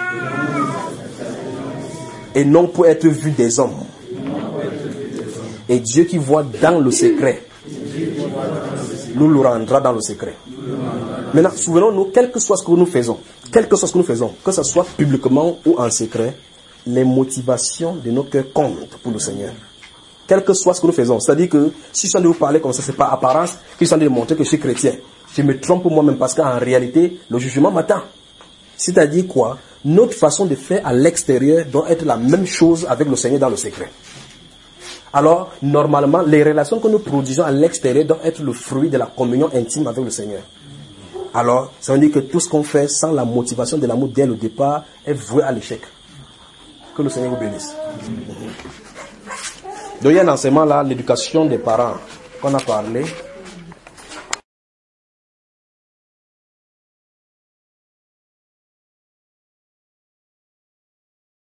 Et non pour être vu des hommes. Et Dieu qui voit dans le secret, nous le rendra dans le secret. Maintenant, souvenons-nous, quel que soit ce que nous faisons, quel que soit ce que nous faisons, que ce soit publiquement ou en secret, les motivations de nos cœurs comptent pour le Seigneur. Quel que soit ce que nous faisons. C'est-à-dire que si je suis en train de vous parler comme ça, c'est pas apparence, que je suis en train de montrer que je suis chrétien. Je me trompe moi-même parce qu'en réalité, le jugement m'attend. C'est-à-dire quoi? Notre façon de faire à l'extérieur doit être la même chose avec le Seigneur dans le secret. Alors, normalement, les relations que nous produisons à l'extérieur doivent être le fruit de la communion intime avec le Seigneur. Alors, ça veut dire que tout ce qu'on fait sans la motivation de l'amour dès le départ est voué à l'échec. Que le Seigneur vous bénisse. Donc, il y a un enseignement là, l'éducation des parents, qu'on a parlé.